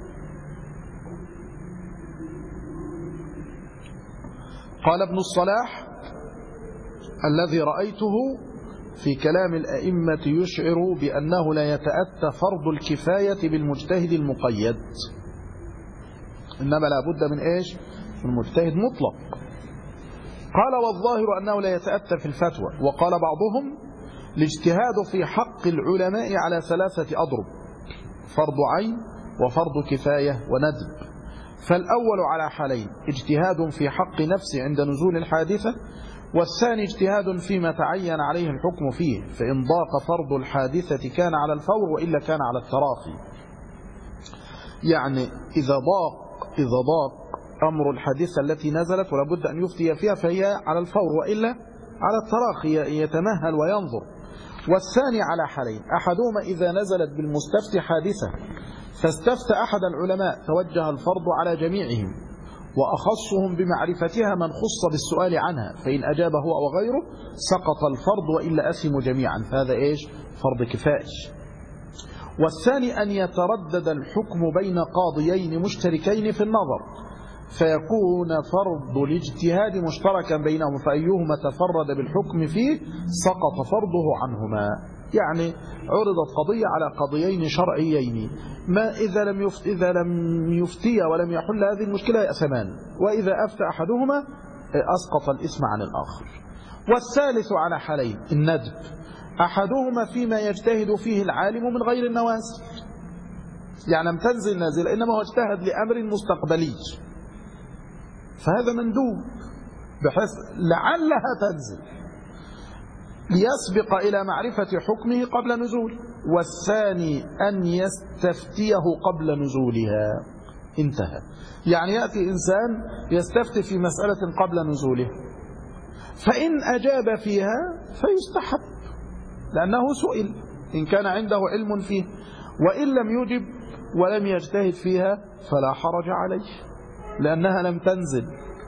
قال ابن الصلاح: الذي رأيته في كلام الأئمة يشعر بأنه لا يتأتى فرض الكفاية بالمجتهد المقيد، إنما لا بد من إيش؟ من مجتهد مطلق. قال: والظاهر أنه لا يتأتى في الفتوى. وقال بعضهم: الاجتهاد في حق العلماء على 3 أضرب: فرض عين وفرض كفاية وندب. فالأول على حالين: اجتهاد في حق نفسه عند نزول الحادثة، والثاني اجتهاد فيما تعين عليه الحكم فيه، فإن ضاق فرض الحادثة كان على الفور وإلا كان على التراخي. يعني إذا ضاق أمر الحادثة التي نزلت ولا بد أن يفتي فيها فهي على الفور وإلا على التراخي، يتمهل وينظر. والثاني على حالين: أحدهما إذا نزلت بالمستفتي حادثة فاستفتى أحد العلماء توجه الفرض على جميعهم، وأخصهم بمعرفتها من خص بالسؤال عنها، فإن أجاب هو أو غيره سقط الفرض وإلا أثموا جميعا، فهذا إيش؟ فرض كفاية. والثاني أن يتردد الحكم بين قاضيين مشتركين في النظر، فيكون فرض الاجتهاد مشتركا بينهم، فأيهما تفرد بالحكم فيه سقط فرضه عنهما. يعني عرضت قضية على قضيين شرعيين، ما إذا لم يفتي ولم يحل هذه المشكلة يأثمان، وإذا أفتى أحدهما أسقط الإثم عن الآخر. والثالث على حالين: الندب: أحدهما فيما يجتهد فيه العالم من غير النوازل، يعني لم تنزل نازلة إنما هو اجتهد لأمر مستقبلي، فهذا مندوب بحيث لعلها تنزل ليسبق إلى معرفة حكمه قبل نزول. والثاني أن يستفتيه قبل نزولها. انتهى. يعني يأتي إنسان يستفتي في مسألة قبل نزوله، فإن أجاب فيها فيستحب لأنه سئل إن كان عنده علم فيه، وإن لم يجب ولم يجتهد فيها فلا حرج عليه لأنها لم تنزل.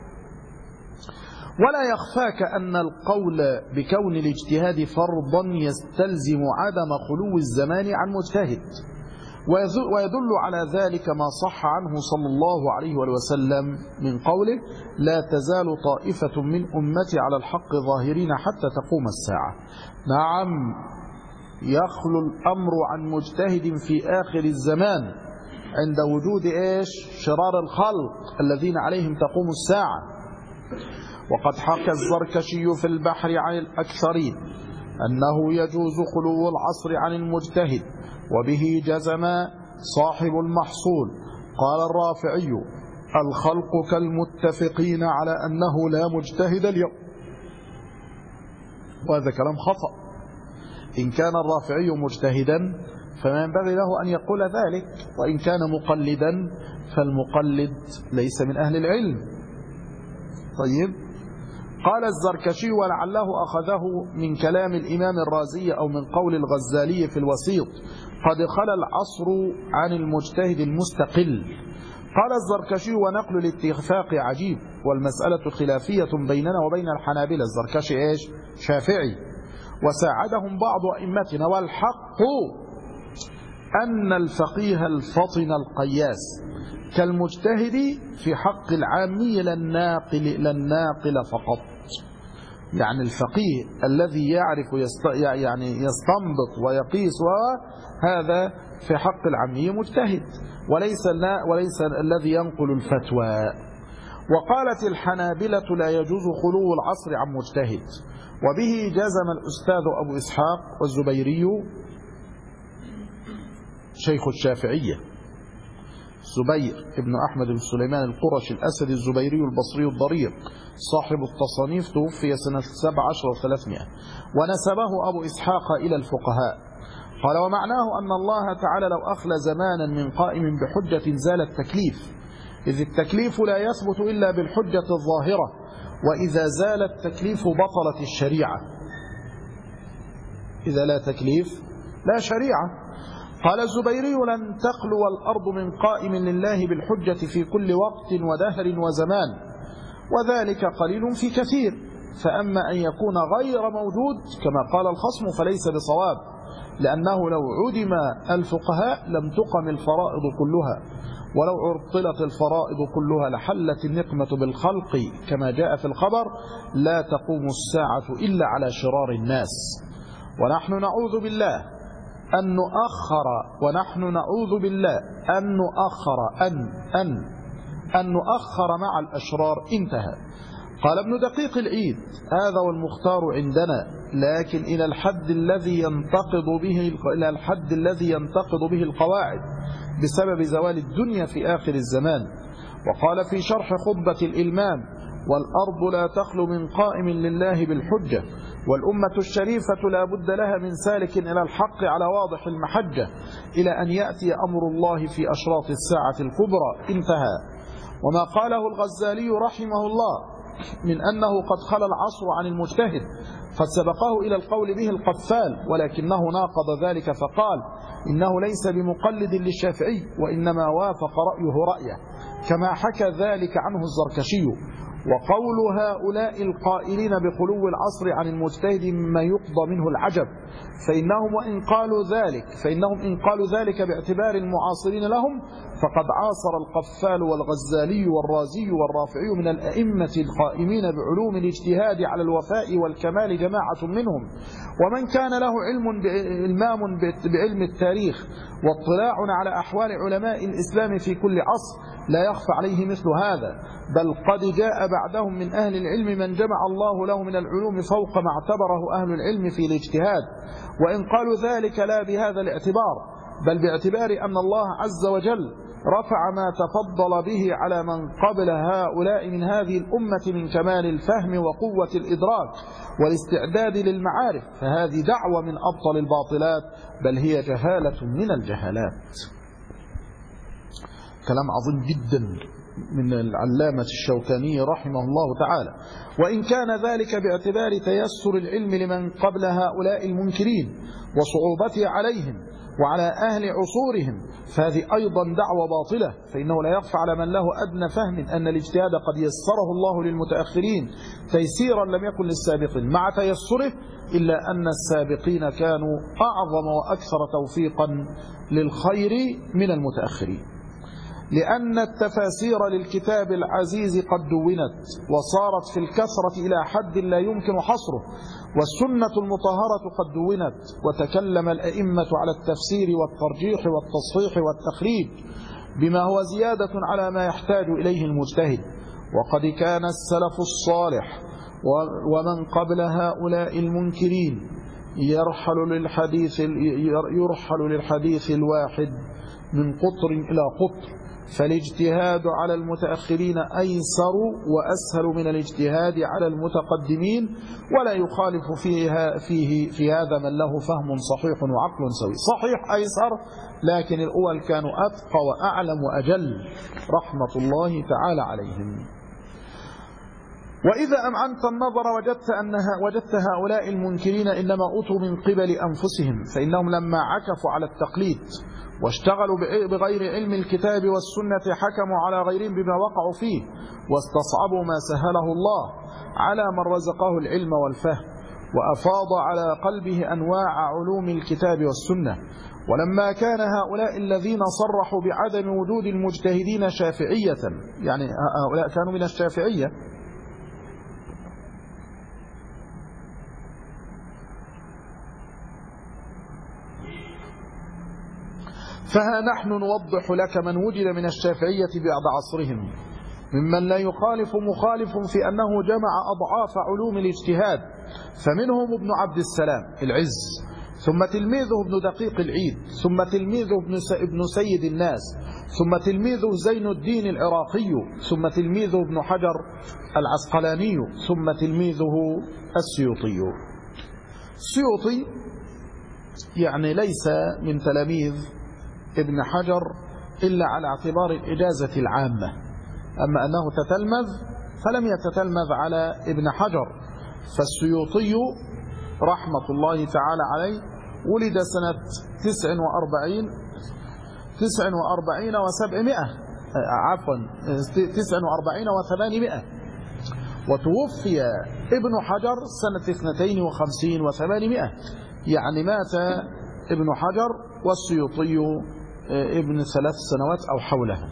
ولا يخفاك أن القول بكون الاجتهاد فرضا يستلزم عدم خلو الزمان عن مجتهد، ويدل على ذلك ما صح عنه صلى الله عليه وسلم من قوله: لا تزال طائفة من أمتي على الحق ظاهرين حتى تقوم الساعة. نعم، يخلو الأمر عن مجتهد في آخر الزمان عند وجود شرار الخلق الذين عليهم تقوم الساعة. وقد حكى الزركشي في البحر عن الأكثرين أنه يجوز خلو العصر عن المجتهد، وبه جزم صاحب المحصول. قال الرافعي: الخلق كالمتفقين على أنه لا مجتهد اليوم. وهذا كلام خطأ. إن كان الرافعي مجتهدا فما ينبغي له أن يقول ذلك، وإن كان مقلدا فالمقلد ليس من أهل العلم. طيب، قال الزركشي ولعله أخذه من كلام الإمام الرازي أو من قول الغزالي في الوسيط: قد خلا العصر عن المجتهد المستقل. قال الزركشي: ونقل الاتفاق عجيب، والمسألة خلافية بيننا وبين الحنابلة. الزركشي شافعي، وساعدهم بعض أئمتنا. والحق أن الفقيه الفطن القياس كالمجتهد في حق العامي لا الناقل فقط. يعني الفقيه الذي يعرف يستنبط ويقيس، وهذا في حق العامي مجتهد، وليس الذي ينقل الفتوى. وقالت الحنابلة: لا يجوز خلو العصر عن مجتهد. وبه جزم الأستاذ أبو إسحاق والزبيري شيخ الشافعية، زبير ابن أحمد بن سليمان القرشي الأسدي الزبيري البصري الضرير صاحب التصانيف، توفي سنة 17 و300، ونسبه أبو إسحاق إلى الفقهاء. قال: ومعناه أن الله تعالى لو أخلى زمانا من قائم بحجة زال التكليف، إذ التكليف لا يثبت إلا بالحجة الظاهرة، وإذا زال التكليف بطلت الشريعة. إذا لا تكليف لا شريعة. قال الزبيري: لن تخلو الأرض من قائم لله بالحجة في كل وقت ودهر وزمان، وذلك قليل في كثير. فأما أن يكون غير موجود كما قال الخصم فليس بصواب، لأنه لو عدم الفقهاء لم تقم الفرائض كلها، ولو عطلت الفرائض كلها لحلت النقمة بالخلق كما جاء في الخبر: لا تقوم الساعة إلا على شرار الناس. ونحن نعوذ بالله أن نؤخر مع الأشرار. انتهى. قال ابن دقيق العيد: هذا والمختار عندنا، لكن إلى الحد الذي ينتقض به القواعد بسبب زوال الدنيا في آخر الزمان. وقال في شرح خطبة الإلمام: والأرض لا تخلو من قائم لله بالحجة، والأمة الشريفة لا بد لها من سالك إلى الحق على واضح المحجة، إلى أن يأتي أمر الله في أشراط الساعة الكبرى. انتهى. وما قاله الغزالي رحمه الله من أنه قد خلى العصر عن المجتهد قد سبقه إلى القول به القفال، ولكنه ناقض ذلك فقال: إنه ليس بمقلد للشافعي، وإنما وافق رأيه رأيه، كما حكى ذلك عنه الزركشي. وقول هؤلاء القائلين بخلو العصر عن المجتهد مما يقضى منه العجب، فإنهم إن قالوا ذلك باعتبار المعاصرين لهم فقد عاصر القفال والغزالي والرازي والرافعي من الأئمة القائمين بعلوم الاجتهاد على الوفاء والكمال جماعة منهم. ومن كان له إلمام بعلم التاريخ واطلاع على أحوال علماء الإسلام في كل عصر لا يخفى عليه مثل هذا، بل قد جاء بعدهم من أهل العلم من جمع الله له من العلوم فوق ما اعتبره أهل العلم في الاجتهاد. وإن قالوا ذلك لا بهذا الاعتبار، بل باعتبار أن الله عز وجل رفع ما تفضل به على من قبل هؤلاء من هذه الأمة من كمال الفهم وقوة الإدراك والاستعداد للمعارف، فهذه دعوة من أبطل الباطلات، بل هي جهالة من الجهالات. كلام عظيم جدا من العلامة الشوكاني رحمه الله تعالى. وإن كان ذلك باعتبار تيسر العلم لمن قبل هؤلاء المنكرين وصعوبته عليهم وعلى أهل عصورهم، فهذه أيضا دعوة باطلة، فإنه لا يخفى على من له أدنى فهم أن الاجتهاد قد يسره الله للمتأخرين تيسيرا لم يكن للسابقين مع تيسره، إلا أن السابقين كانوا أعظم وأكثر توفيقا للخير من المتأخرين، لأن التفاسير للكتاب العزيز قد دونت وصارت في الكثرة إلى حد لا يمكن حصره، والسنة المطهرة قد دونت، وتكلم الأئمة على التفسير والترجيح والتصحيح والتخريج بما هو زيادة على ما يحتاج إليه المجتهد. وقد كان السلف الصالح ومن قبل هؤلاء المنكرين يرحل للحديث الواحد من قطر إلى قطر، فالاجتهاد على المتأخرين أيسر وأسهل من الاجتهاد على المتقدمين، ولا يخالف في هذا من له فهم صحيح وعقل سوي. صحيح أيسر، لكن الأول كانوا أتقى وأعلم وأجل رحمة الله تعالى عليهم. وإذا أمعنت النظر وجدت هؤلاء المنكرين إنما أتوا من قبل أنفسهم، فإنهم لما عكفوا على التقليد واشتغلوا بغير علم الكتاب والسنة حكموا على غيرهم بما وقعوا فيه، واستصعبوا ما سهله الله على من رزقه العلم والفهم، وأفاض على قلبه أنواع علوم الكتاب والسنة. ولما كان هؤلاء الذين صرحوا بعدم وجود المجتهدين شافعية، يعني هؤلاء كانوا من الشافعية، فها نحن نوضح لك من وجد من الشافعية بعد عصرهم ممن لا يخالف مخالف في أنه جمع أضعاف علوم الاجتهاد، فمنهم ابن عبد السلام العز، ثم تلميذه ابن دقيق العيد، ثم تلميذه ابن سيد الناس، ثم تلميذه زين الدين العراقي، ثم تلميذه ابن حجر العسقلاني، ثم تلميذه السيوطي. السيوطي يعني ليس من تلاميذ ابن حجر إلا على اعتبار الإجازة العامة، أما أنه تتلمذ فلم يتتلمذ على ابن حجر. فالسيوطي رحمة الله تعالى عليه ولد سنة 49 و800، وتوفي ابن حجر سنة 52 و800، يعني مات ابن حجر والسيوطي ابن 3 سنوات أو حولها.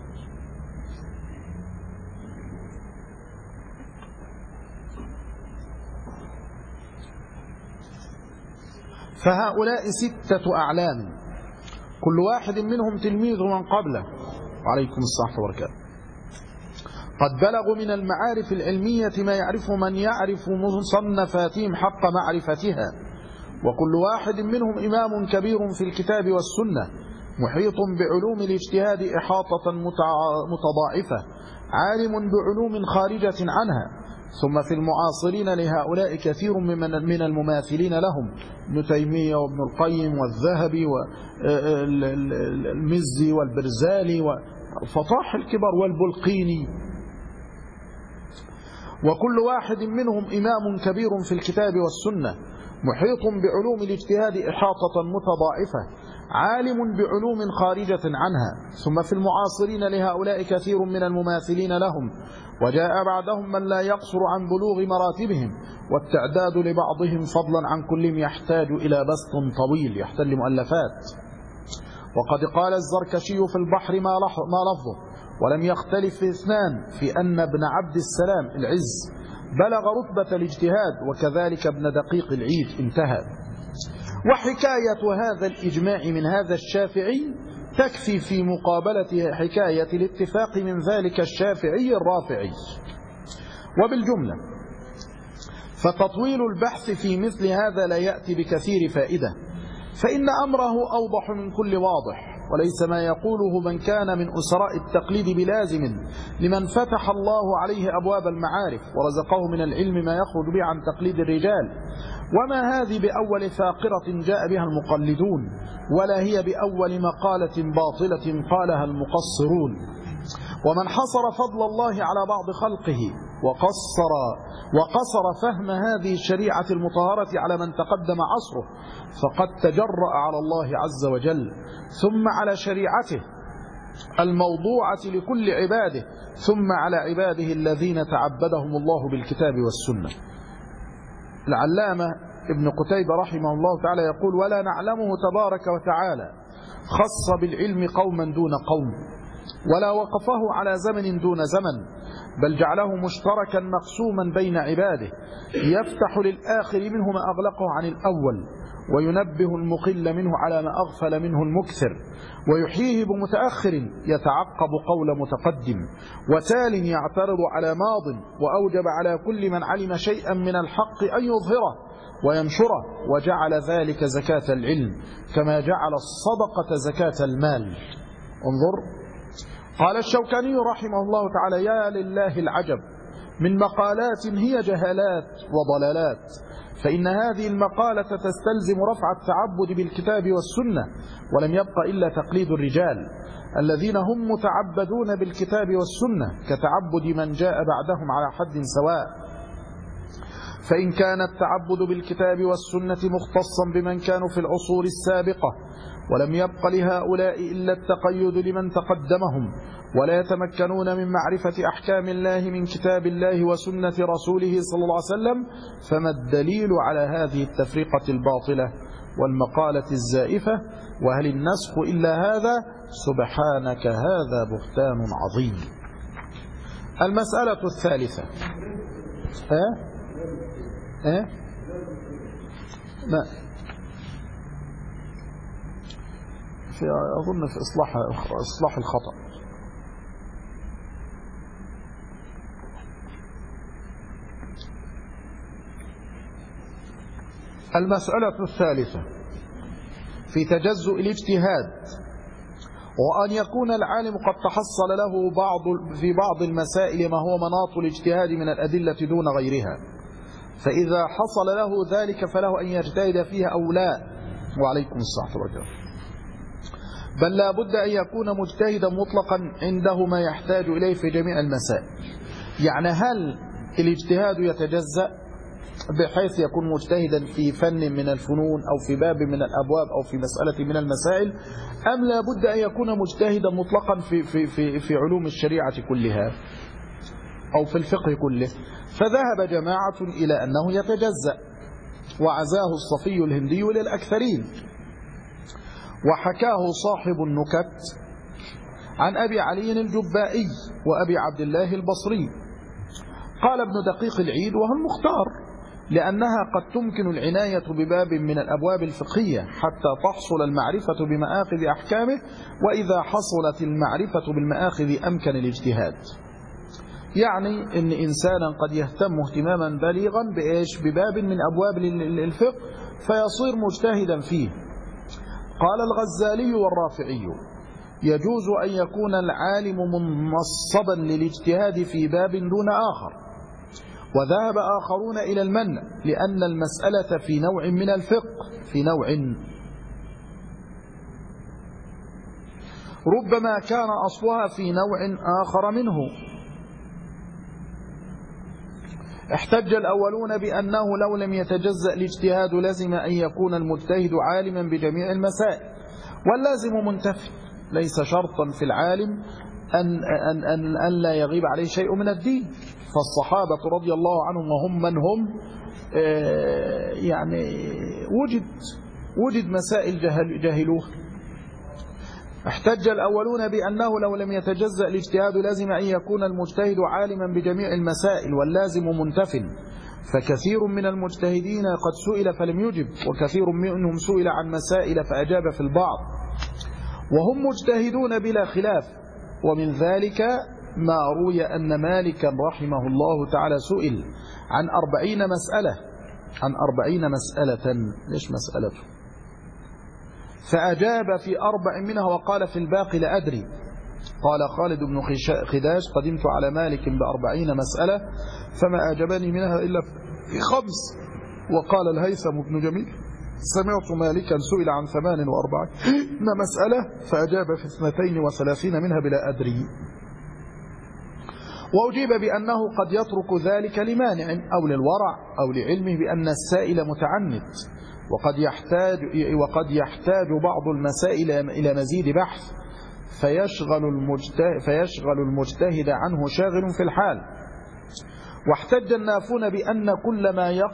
فهؤلاء 6 أعلام كل واحد منهم تلميذ من قبله، وعليكم الصحة والبركاته، قد بلغوا من المعارف العلمية ما يعرف من يعرف مصنفاتهم حق معرفتها، وكل واحد منهم إمام كبير في الكتاب والسنة محيط بعلوم الاجتهاد إحاطة متضاعفة، عالم بعلوم خارجة عنها. ثم في المعاصرين لهؤلاء كثير من المماثلين لهم، ابن تيمية وابن القيم والذهبي والمزي والبرزالي والفطاح الكبر والبلقيني، وكل واحد منهم إمام كبير في الكتاب والسنة محيط بعلوم الاجتهاد إحاطة متضاعفة، عالم بعلوم خارجة عنها. ثم في المعاصرين لهؤلاء كثير من المماثلين لهم، وجاء بعدهم من لا يقصر عن بلوغ مراتبهم، والتعداد لبعضهم فضلا عن كل يحتاج إلى بسط طويل يحتل مؤلفات. وقد قال الزركشي في البحر ما لفظه، ولم يختلف اثنان في أن ابن عبد السلام العز بلغ رتبة الاجتهاد، وكذلك ابن دقيق العيد انتهى. وحكاية هذا الإجماع من هذا الشافعي تكفي في مقابلة حكاية الاتفاق من ذلك الشافعي الرافعي. وبالجملة فتطويل البحث في مثل هذا لا يأتي بكثير فائدة، فإن أمره أوضح من كل واضح، وليس ما يقوله من كان من أسراء التقليد بلازم لمن فتح الله عليه أبواب المعارف ورزقه من العلم ما يخرج به عن تقليد الرجال. وما هذه بأول فاقرة جاء بها المقلدون، ولا هي بأول مقالة باطلة قالها المقصرون. ومن حصر فضل الله على بعض خلقه وقصر فهم هذه الشريعة المطهرة على من تقدم عصره، فقد تجرأ على الله عز وجل، ثم على شريعته الموضوعة لكل عباده، ثم على عباده الذين تعبدهم الله بالكتاب والسنة. العلامة ابن قتيبة رحمه الله تعالى يقول: ولا نعلمه تبارك وتعالى خص بالعلم قوما دون قوم، ولا وقفه على زمن دون زمن، بل جعله مشتركا مقسوما بين عباده، يفتح للآخر منه ما أغلقه عن الأول، وينبه المقل منه على ما أغفل منه المكثر، ويحييه بمتأخر يتعقب قول متقدم، وتال يعترض على ماض، وأوجب على كل من علم شيئا من الحق أن يظهره وينشره، وجعل ذلك زكاة العلم كما جعل الصدقة زكاة المال. انظر، قال الشوكاني رحمه الله تعالى: يا لله العجب من مقالات هي جهالات وضلالات، فإن هذه المقالة تستلزم رفع التعبد بالكتاب والسنة، ولم يبق إلا تقليد الرجال الذين هم متعبدون بالكتاب والسنة كتعبد من جاء بعدهم على حد سواء. فإن كان التعبد بالكتاب والسنة مختصا بمن كانوا في العصور السابقة، ولم يبق لهؤلاء إلا التقيد لمن تقدمهم، ولا يتمكنون من معرفة أحكام الله من كتاب الله وسنة رسوله صلى الله عليه وسلم، فما الدليل على هذه التفرقة الباطلة والمقالة الزائفة؟ وهل النسخ إلا هذا؟ سبحانك هذا بهتان عظيم. المسألة الثالثة ما في أظن في إصلاح الخطأ. المسألة الثالثة في تجزؤ الاجتهاد، وأن يكون العالم قد تحصل له في بعض المسائل ما هو مناط الاجتهاد من الأدلة دون غيرها، فإذا حصل له ذلك فله أن يجتهد فيها أو لا. وعليكم الصحة والسلام. بل لا بد أن يكون مجتهدا مطلقا عنده ما يحتاج إليه في جميع المسائل. يعني هل الاجتهاد يتجزأ بحيث يكون مجتهدا في فن من الفنون أو في باب من الأبواب أو في مسألة من المسائل، أم لا بد أن يكون مجتهدا مطلقا في علوم الشريعة كلها أو في الفقه كله؟ فذهب جماعة إلى أنه يتجزأ، وعزاه الصفي الهندي للأكثرين. وحكاه صاحب النكت عن أبي علي الجبائي وأبي عبد الله البصري. قال ابن دقيق العيد: وهو المختار، لأنها قد تمكن العناية بباب من الأبواب الفقهية حتى تحصل المعرفة بمآخذ أحكامه، وإذا حصلت المعرفة بالمآخذ أمكن الاجتهاد. يعني إن إنسانا قد يهتم اهتماما بليغا بباب من أبواب الفقه فيصير مجتهدا فيه. قال الغزالي والرافعي: يجوز أن يكون العالم منصبا للاجتهاد في باب دون آخر. وذهب آخرون إلى المنع، لأن المسألة في نوع من الفقه، في نوع ربما كان أصلها في نوع آخر منه. احتج الأولون بأنه لو لم يتجزأ الاجتهاد لازم أن يكون المجتهد عالما بجميع المسائل، واللازم منتفي، ليس شرطا في العالم أن لا يغيب عليه شيء من الدين. فالصحابة رضي الله عنهم وهم من هم يعني وجد مسائل جهلوها. احتج الأولون بأنه لو لم يتجزأ الاجتهاد لازم أن يكون المجتهد عالما بجميع المسائل، واللازم منتف. فكثير من المجتهدين قد سئل فلم يجب، وكثير منهم سئل عن مسائل فأجاب في البعض، وهم مجتهدون بلا خلاف. ومن ذلك ما روي أن مالكا رحمه الله تعالى سئل عن 40 مسألة، عن 40 مسألة، ليش مسألته؟ فأجاب في 4 منها وقال في الباقي لا أدري. قال خالد بن خداش: قدمت على مالك ب40 مسألة فما أعجبني منها إلا في 5. وقال الهيثم بن جميل: سمعت مالكا سئل عن 48 مسألة فأجاب في 32 منها بلا أدري. وأجيب بأنه قد يترك ذلك لمانع أو للورع أو لعلمه بأن السائل متعنت، وقد يحتاج بعض المسائل إلى مزيد بحث فيشغل المجتهد عنه شاغل في الحال. واحتج النافون بأن كل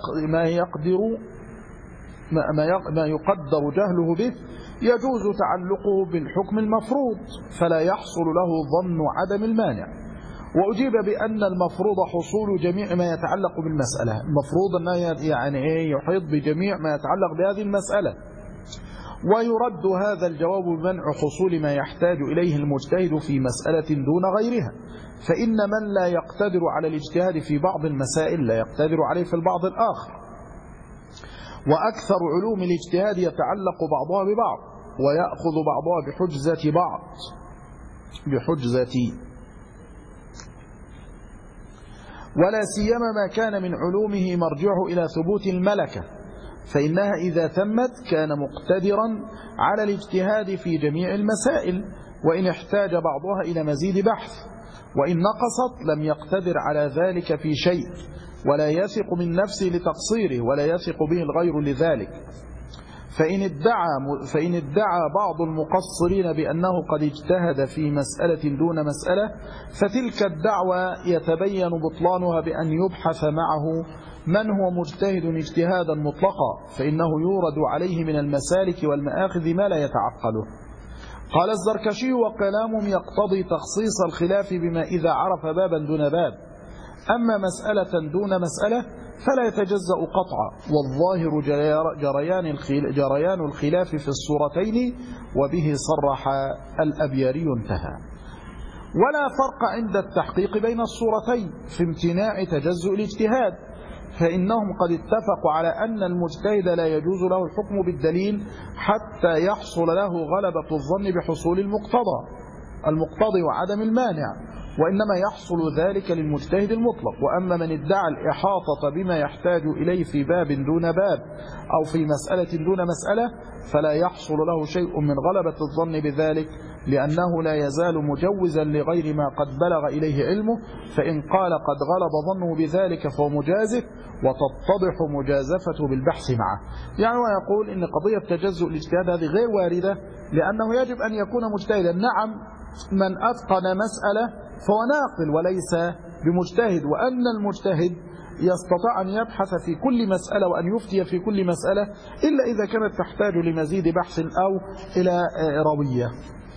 ما يقدر جهله به يجوز تعلقه بالحكم المفروض، فلا يحصل له ظن عدم المانع. وأجيب بأن المفروض حصول جميع ما يتعلق بالمسألة، المفروض أنه يعني يحيط بجميع ما يتعلق بهذه المسألة. ويرد هذا الجواب بمنع حصول ما يحتاج إليه المجتهد في مسألة دون غيرها، فإن من لا يقتدر على الاجتهاد في بعض المسائل لا يقتدر عليه في البعض الآخر. وأكثر علوم الاجتهاد يتعلق بعضها ببعض، ويأخذ بعضها بحجزة بعض، ولا سيما ما كان من علومه مرجعه إلى ثبوت الملكة، فإنها إذا تمت كان مقتدرا على الاجتهاد في جميع المسائل، وإن احتاج بعضها إلى مزيد بحث، وإن نقصت لم يقتدر على ذلك في شيء، ولا يثق من نفسه لتقصيره، ولا يثق به الغير لذلك. فإن ادعى بعض المقصرين بأنه قد اجتهد في مسألة دون مسألة، فتلك الدعوة يتبين بطلانها بأن يبحث معه من هو مجتهد اجتهادا مطلقا، فإنه يورد عليه من المسالك والمآخذ ما لا يتعقله. قال الزركشي: وكلامهم يقتضي تخصيص الخلاف بما إذا عرف بابا دون باب، أما مسألة دون مسألة فلا يتجزأ قطعا، والظاهر جريان الخلاف في الصورتين، وبه صرح الأبياري. انتهى. ولا فرق عند التحقيق بين الصورتين في امتناع تجزؤ الاجتهاد، فإنهم قد اتفقوا على أن المجتهد لا يجوز له الحكم بالدليل حتى يحصل له غلبة الظن بحصول المقتضي وعدم المانع، وإنما يحصل ذلك للمجتهد المطلق. وأما من ادعى الإحاطة بما يحتاج إليه في باب دون باب أو في مسألة دون مسألة فلا يحصل له شيء من غلبة الظن بذلك، لأنه لا يزال مجوزا لغير ما قد بلغ إليه علمه، فإن قال قد غلب ظنه بذلك فهو مجازف، وتتضح مجازفته بالبحث معه. يعني ويقول إن قضية تجزؤ الاجتهاد هذه غير واردة، لأنه يجب أن يكون مجتهدا. نعم، من أتقن مسألة فهو ناقل وليس بمجتهد، وأن المجتهد يستطيع أن يبحث في كل مسألة وأن يفتي في كل مسألة إلا إذا كانت تحتاج لمزيد بحث أو إلى روية.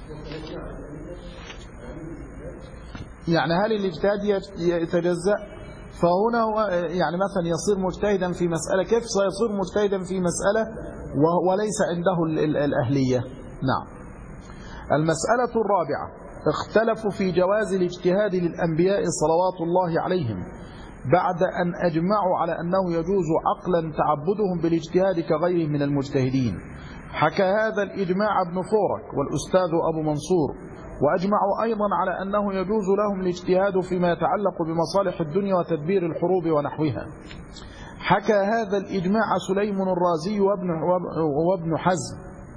يعني هل الاجتهاد يتجزأ؟ فهنا يعني مثلا يصير مجتهدا في مسألة، كيف سيصير مجتهدا في مسألة وليس عنده الأهلية؟ نعم. المسألة الرابعة: اختلفوا في جواز الاجتهاد للأنبياء صلوات الله عليهم بعد أن أجمعوا على أنه يجوز عقلا تعبدهم بالاجتهاد كغيرهم من المجتهدين. حكى هذا الإجماع ابن فورك والأستاذ أبو منصور، وأجمعوا أيضا على أنه يجوز لهم الاجتهاد فيما يتعلق بمصالح الدنيا وتدبير الحروب ونحوها. حكى هذا الإجماع سليم الرازي وابن حزم،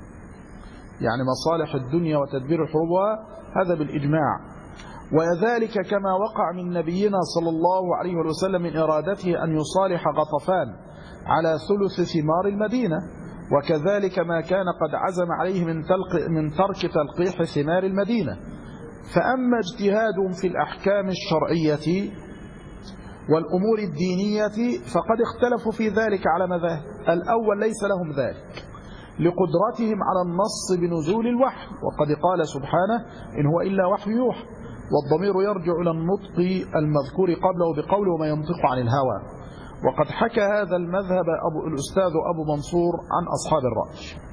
يعني مصالح الدنيا وتدبير الحروب هذا بالإجماع. وذلك كما وقع من نبينا صلى الله عليه وسلم من إرادته أن يصالح غطفان على ثلث ثمار المدينة، وكذلك ما كان قد عزم عليه من ترك تلقيح ثمار المدينة. فأما اجتهادهم في الأحكام الشرعية والأمور الدينية فقد اختلفوا في ذلك على مذاهب. الأول ليس لهم ذلك لقدرتهم على النص بنزول الوحي، وقد قال سبحانه: إن هو إلا وحي يوحى، والضمير يرجع إلى النطق المذكور قبله بقوله وما ينطق عن الهوى. وقد حكى هذا المذهب الأستاذ أبو منصور عن أصحاب الرأي.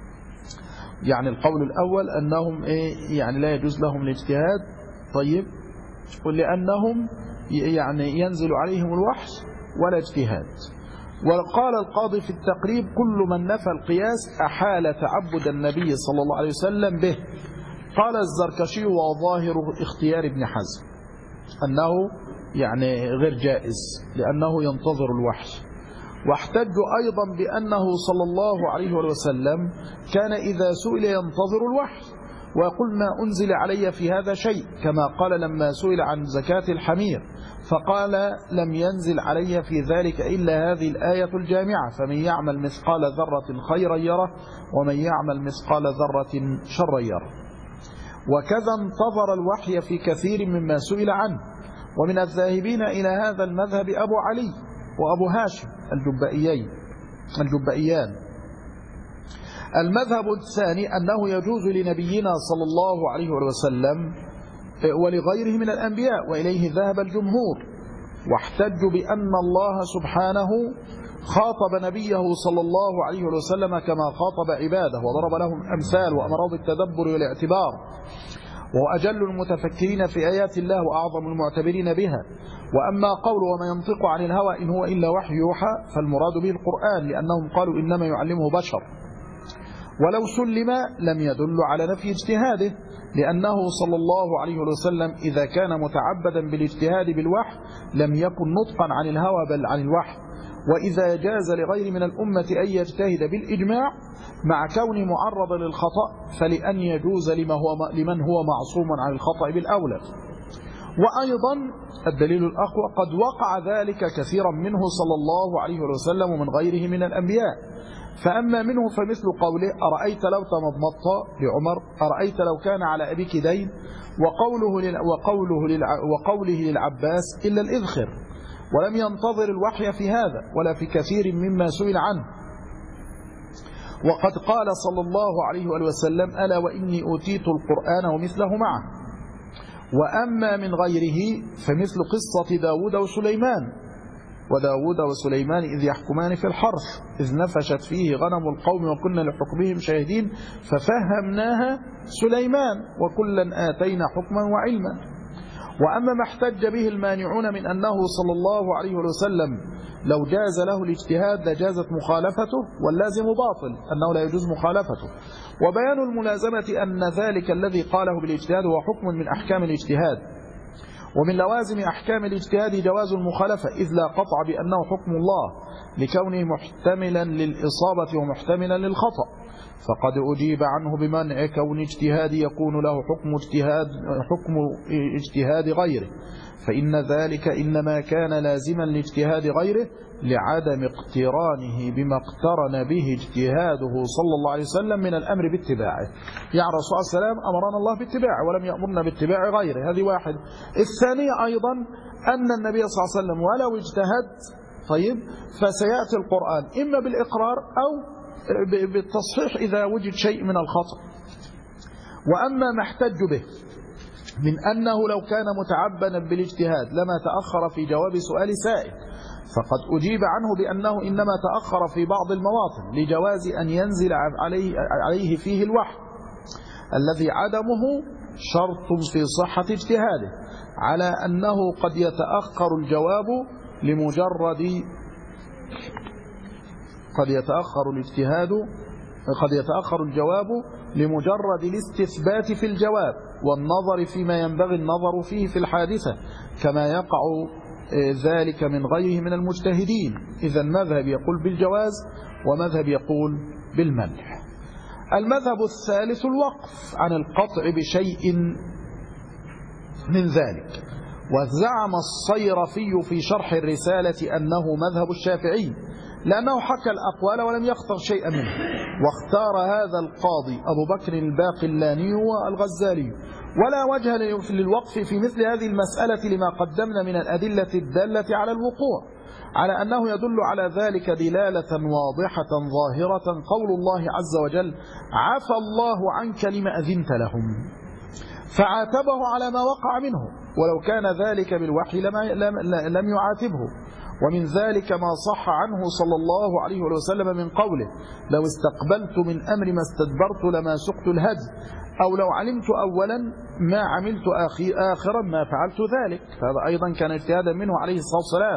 يعني القول الأول أنهم يعني لا يجوز لهم الاجتهاد، طيب، ولأنهم يعني ينزل عليهم الوحي ولا اجتهاد. وقال القاضي في التقريب: كل من نفى القياس أحال تعبد النبي صلى الله عليه وسلم به. قال الزركشي وظاهر اختيار ابن حزم أنه يعني غير جائز لأنه ينتظر الوحي. واحتجوا أيضا بأنه صلى الله عليه وسلم كان إذا سئل ينتظر الوحي ويقول: ما أنزل علي في هذا شيء، كما قال لما سئل عن زكاة الحمير فقال: لم ينزل علي في ذلك إلا هذه الآية الجامعة، فمن يعمل مثقال ذرة خيرا يره ومن يعمل مثقال ذرة شرا يره. وكذا انتظر الوحي في كثير مما سئل عنه. ومن الذاهبين إلى هذا المذهب أبو علي وأبو هاشم الجبائيان. المذهب الثاني أنه يجوز لنبينا صلى الله عليه وسلم ولغيره من الأنبياء، وإليه ذهب الجمهور. واحتجوا بأن الله سبحانه خاطب نبيه صلى الله عليه وسلم كما خاطب عباده، وضرب لهم أمثال وأمراض التدبر والاعتبار، وهو أجل المتفكرين في آيات الله وأعظم المعتبرين بها. وأما قول وما ينطق عن الهوى إن هو إلا وحي يوحى فالمراد به القرآن، لأنهم قالوا إنما يعلمه بشر. ولو سلم لم يدل على نفي اجتهاده، لأنه صلى الله عليه وسلم إذا كان متعبدا بالاجتهاد بالوحي لم يكن نطقا عن الهوى بل عن الوحي. وإذا جاز لغير من الأمة أن يجتهد بالإجماع مع كونه معرضا للخطأ فلأن يجوز لمن هو معصوم عن الخطأ بالأولى. وأيضا الدليل الأقوى: قد وقع ذلك كثيرا منه صلى الله عليه وسلم ومن غيره من الأنبياء. فأما منه فمثل قوله: أرأيت لو تمضمضت لعمر، أرأيت لو كان على أبيك دين، وقوله للعباس إلا الإذخر. ولم ينتظر الوحي في هذا ولا في كثير مما سئل عنه. وقد قال صلى الله عليه وسلم: ألا وإني أوتيت القرآن ومثله معه. وأما من غيره فمثل قصة داود وسليمان، وداود وسليمان إذ يحكمان في الحرث إذ نفشت فيه غنم القوم وكنا لحكمهم شاهدين ففهمناها سليمان وكلا آتينا حكما وعلما. وأما ما احتج به المانعون من أنه صلى الله عليه وسلم لو جاز له الاجتهاد لجازت مخالفته، واللازم باطل أنه لا يجوز مخالفته. وبيان الملازمة أن ذلك الذي قاله بالاجتهاد هو حكم من أحكام الاجتهاد، ومن لوازم أحكام الاجتهاد جواز المخالفة، إذ لا قطع بأنه حكم الله لكونه محتملا للإصابة ومحتملا للخطأ. فقد أجيب عنه بمنع كون اجتهاد يكون له حكم اجتهاد غيره، فإن ذلك إنما كان لازما لاجتهاد غيره لعدم اقترانه بما اقترن به اجتهاده صلى الله عليه وسلم من الأمر باتباعه. يعني الرسول صلى الله عليه وسلم أمرنا الله باتباعه ولم يأمرنا باتباع غيره، هذه واحد. الثانية أيضا أن النبي صلى الله عليه وسلم ولو اجتهد طيب فسيأتي القرآن إما بالإقرار أو بالتصحيح إذا وجد شيء من الخطأ. وأما ما احتج به من أنه لو كان متعبدا بالاجتهاد لما تأخر في جواب سؤال سائل، فقد أجيب عنه بأنه إنما تأخر في بعض المواطن لجواز أن ينزل عليه فيه الوحي الذي عدمه شرط في صحة اجتهاده، على أنه قد يتأخر الجواب لمجرد الاستثبات في الجواب والنظر فيما ينبغي النظر فيه في الحادثة، كما يقع ذلك من غيره من المجتهدين. إذا مذهب يقول بالجواز ومذهب يقول بالمنع. المذهب الثالث الوقف عن القطع بشيء من ذلك، وزعم الصيرفي في شرح الرسالة أنه مذهب الشافعي، لأنه حكى الأقوال ولم يختر شيئا منه، واختار هذا القاضي أبو بكر الباقلاني والغزالي. ولا وجه للوقف في مثل هذه المسألة لما قدمنا من الأدلة الدالة على الوقوع، على أنه يدل على ذلك دلالة واضحة ظاهرة قول الله عز وجل: عفى الله عنك لما أذنت لهم، فعاتبه على ما وقع منه، ولو كان ذلك بالوحي لم يعاتبه. ومن ذلك ما صح عنه صلى الله عليه وسلم من قوله: لو استقبلت من أمر ما استدبرت لما سقت الهدي، أو لو علمت أولا ما عملت آخرا ما فعلت ذلك. فهذا أيضا كان اجتهادا منه عليه الصلاة والسلام.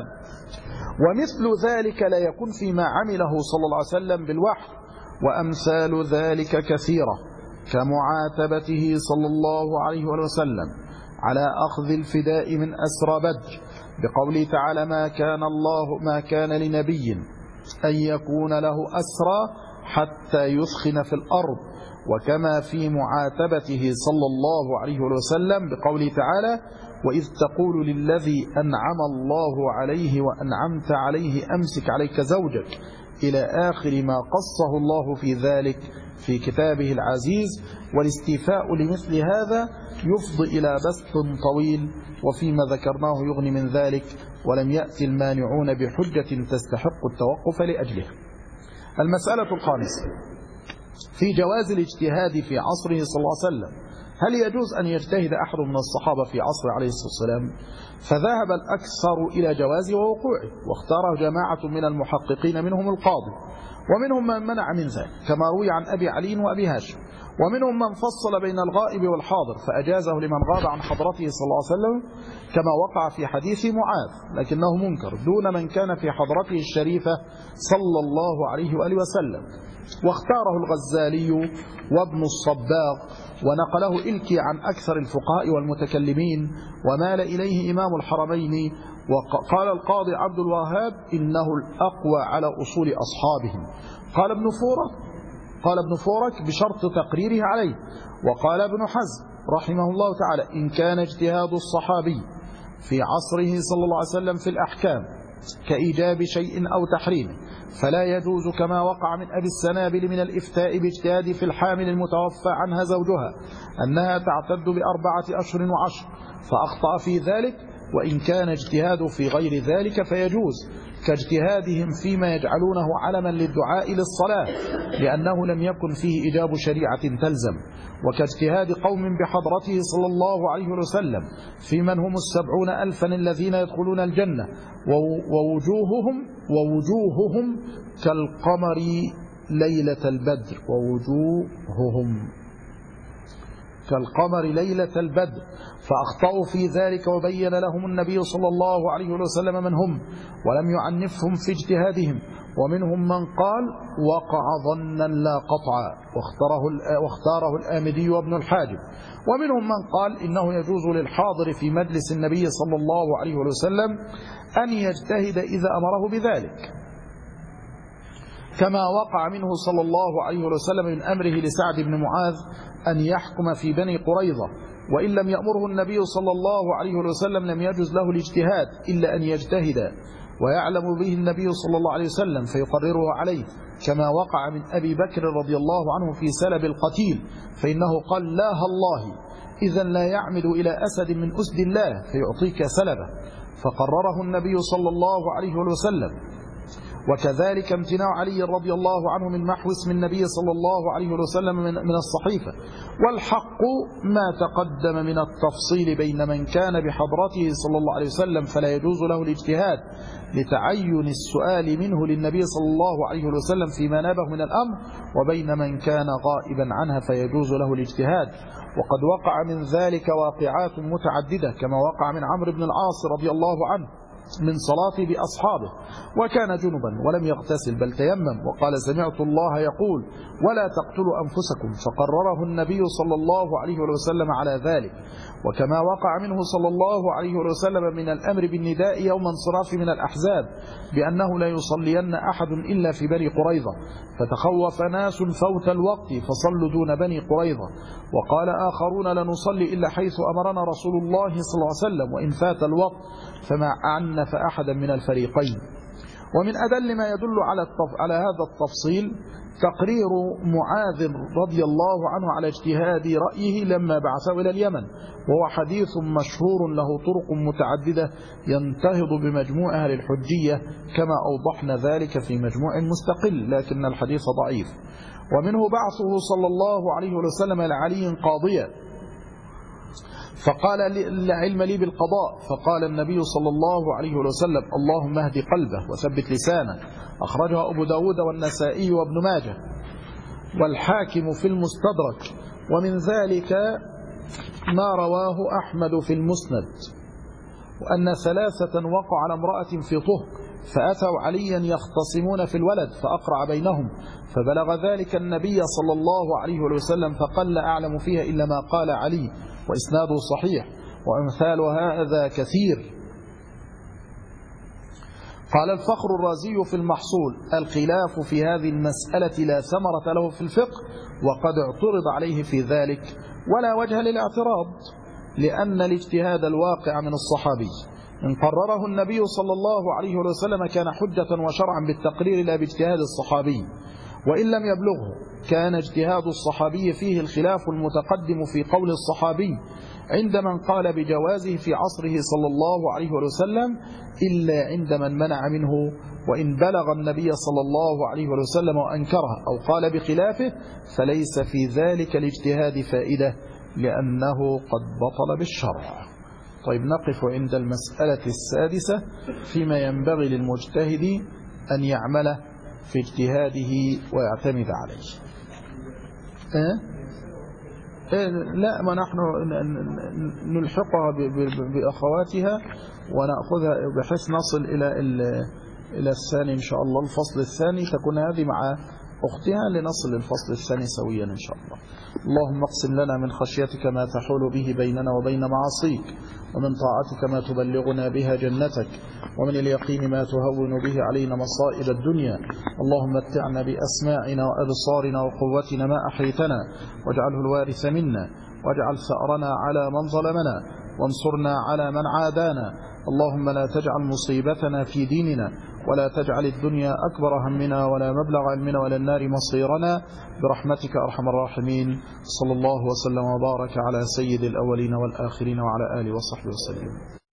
ومثل ذلك لا يكون فيما عمله صلى الله عليه وسلم بالوحي. وأمثال ذلك كثيرة، كمعاتبته صلى الله عليه وسلم على أخذ الفداء من أسرى بدر بقوله تعالى: ما كان لنبي أن يكون له أسرى حتى يثخن في الأرض. وكما في معاتبته صلى الله عليه وسلم بقوله تعالى: وإذ تقول للذي أنعم الله عليه وأنعمت عليه أمسك عليك زوجك، إلى آخر ما قصه الله في ذلك في كتابه العزيز. والاستيفاء لمثل هذا يفضي إلى بسط طويل، وفيما ذكرناه يغني من ذلك، ولم يأتي المانعون بحجة تستحق التوقف لأجله. المسألة الخامسة في جواز الاجتهاد في عصره صلى الله عليه وسلم. هل يجوز أن يجتهد أحد من الصحابة في عصر عليه الصلاة والسلام؟ فذهب الأكثر إلى جوازه ووقوعه، واختاره جماعة من المحققين منهم القاضي، ومنهم من منع من ذلك كما روي عن أبي علي وأبي هاشم، ومنهم من فصل بين الغائب والحاضر فأجازه لمن غاب عن حضرته صلى الله عليه وسلم، كما وقع في حديث معاذ، لكنه منكر دون من كان في حضرته الشريفة صلى الله عليه وآله وسلم. واختاره الغزالي وابن الصباغ، ونقله إلكي عن أكثر الفقهاء والمتكلمين، ومال إليه إمام الحرمين. وقال القاضي عبد الوهاب: إنه الأقوى على أصول أصحابهم. قال ابن فورك بشرط تقريره عليه. وقال ابن حزم رحمه الله تعالى: إن كان اجتهاد الصحابي في عصره صلى الله عليه وسلم في الأحكام كإيجاب شيء أو تحريمه فلا يجوز، كما وقع من أبي السنابل من الإفتاء باجتهاد في الحامل المتوفى عنها زوجها أنها تعتد ب4 أشهر و10 فأخطأ في ذلك. وإن كان اجتهاد في غير ذلك فيجوز، كاجتهادهم فيما يجعلونه علما للدعاء للصلاة لأنه لم يكن فيه إجاب شريعة تلزم، وكاجتهاد قوم بحضرته صلى الله عليه وسلم في من هم 70,000 الذين يدخلون الجنة، ووجوههم كالقمر ليلة البدر، كالقمر ليلة البدر، فأخطأوا في ذلك وبين لهم النبي صلى الله عليه وسلم من هم ولم يعنفهم في اجتهادهم. ومنهم من قال: وقع ظنا لا قطعا، واختاره الآمدي وابن الحاجب. ومنهم من قال: إنه يجوز للحاضر في مجلس النبي صلى الله عليه وسلم أن يجتهد إذا أمره بذلك، كما وقع منه صلى الله عليه وسلم من أمره لسعد بن معاذ أن يحكم في بني قريظة، وإن لم يأمره النبي صلى الله عليه وسلم لم يجوز له الاجتهاد إلا أن يجتهد، ويعلم به النبي صلى الله عليه وسلم فيقرره عليه، كما وقع من أبي بكر رضي الله عنه في سلب القتيل، فإنه قال: لا الله، إذا لا يعمد إلى أسد من أسد الله فيعطيك سلبه. فقرره النبي صلى الله عليه وسلم. وكذلك امتناع علي رضي الله عنه من محو اسم النبي صلى الله عليه وسلم من الصحيفة. والحق ما تقدم من التفصيل بين من كان بحضرته صلى الله عليه وسلم فلا يجوز له الاجتهاد لتعين السؤال منه للنبي صلى الله عليه وسلم فيما نابه من الأمر، وبين من كان غائبا عنها فيجوز له الاجتهاد. وقد وقع من ذلك واقعات متعددة، كما وقع من عمرو بن العاص رضي الله عنه من صلاته بأصحابه وكان جنبا ولم يغتسل بل تيمم، وقال سمعت الله يقول ولا تقتلوا أنفسكم، فقرره النبي صلى الله عليه وسلم على ذلك. وكما وقع منه صلى الله عليه وسلم من الأمر بالنداء يوم انصراف من الأحزاب بأنه لا يصلين أحد إلا في بني قريظة، فتخوف ناس فوت الوقت فصلوا دون بني قريظة. وقال آخرون لنصلي إلا حيث أمرنا رسول الله صلى الله عليه وسلم، وإن فات الوقت فما أعنف أحدا من الفريقين. ومن أدل ما يدل على هذا التفصيل تقرير معاذ رضي الله عنه على اجتهاد رأيه لما بعثه إلى اليمن، وهو حديث مشهور له طرق متعددة ينتهض بمجموعها للحجية كما أوضحنا ذلك في مجموع مستقل، لكن الحديث ضعيف. ومنه بعثه صلى الله عليه وسلم لعلي قاضيا فقال لا علم لي بالقضاء، فقال النبي صلى الله عليه وسلم اللهم اهد قلبه وثبت لسانه. أخرجها أبو داود والنسائي وابن ماجه والحاكم في المستدرك. ومن ذلك ما رواه أحمد في المسند، وأن ثلاثة وقع على امرأة في طهر فأتوا عليا يختصمون في الولد فأقرع بينهم، فبلغ ذلك النبي صلى الله عليه وسلم فقال لا أعلم فيها إلا ما قال علي، وإسناده صحيح. وأمثال هذا كثير. قال الفخر الرازي في المحصول الخلاف في هذه المسألة لا ثمرة له في الفقه، وقد اعترض عليه في ذلك ولا وجه للاعتراض، لأن الاجتهاد الواقع من الصحابي إن قرره النبي صلى الله عليه وسلم كان حجة وشرعا بالتقرير لا باجتهاد الصحابي، وإن لم يبلغه كان اجتهاد الصحابي فيه الخلاف المتقدم في قول الصحابي عند من قال بجوازه في عصره صلى الله عليه وسلم إلا عند من منع منه، وإن بلغ النبي صلى الله عليه وسلم وأنكره أو قال بخلافه فليس في ذلك الاجتهاد فائدة لأنه قد بطل بالشرع. طيب نقف عند المسألة السادسة فيما ينبغي للمجتهد أن يعمل في اجتهاده ويعتمد عليه. لا، ما نحن نلحقها بأخواتها ونأخذها بحيث نصل إلى الثاني إن شاء الله. الفصل الثاني تكون هذه مع أختها لنصل للفصل الثاني سويا إن شاء الله. اللهم اقسم لنا من خشيتك ما تحول به بيننا وبين معاصيك، ومن طاعتك ما تبلغنا بها جنتك، ومن اليقين ما تهون به علينا مصائب الدنيا. اللهم متعنا بأسماعنا وأبصارنا وقوتنا ما أحيتنا، واجعله الوارث منا، واجعل ثأرنا على من ظلمنا، وانصرنا على من عادانا. اللهم لا تجعل مصيبتنا في ديننا، ولا تجعل الدنيا أكبر همنا ولا مبلغ علمنا ولا النار مصيرنا، برحمتك أرحم الراحمين. صلى الله وسلم وبارك على سيد الأولين والآخرين وعلى آله وصحبه وسلم.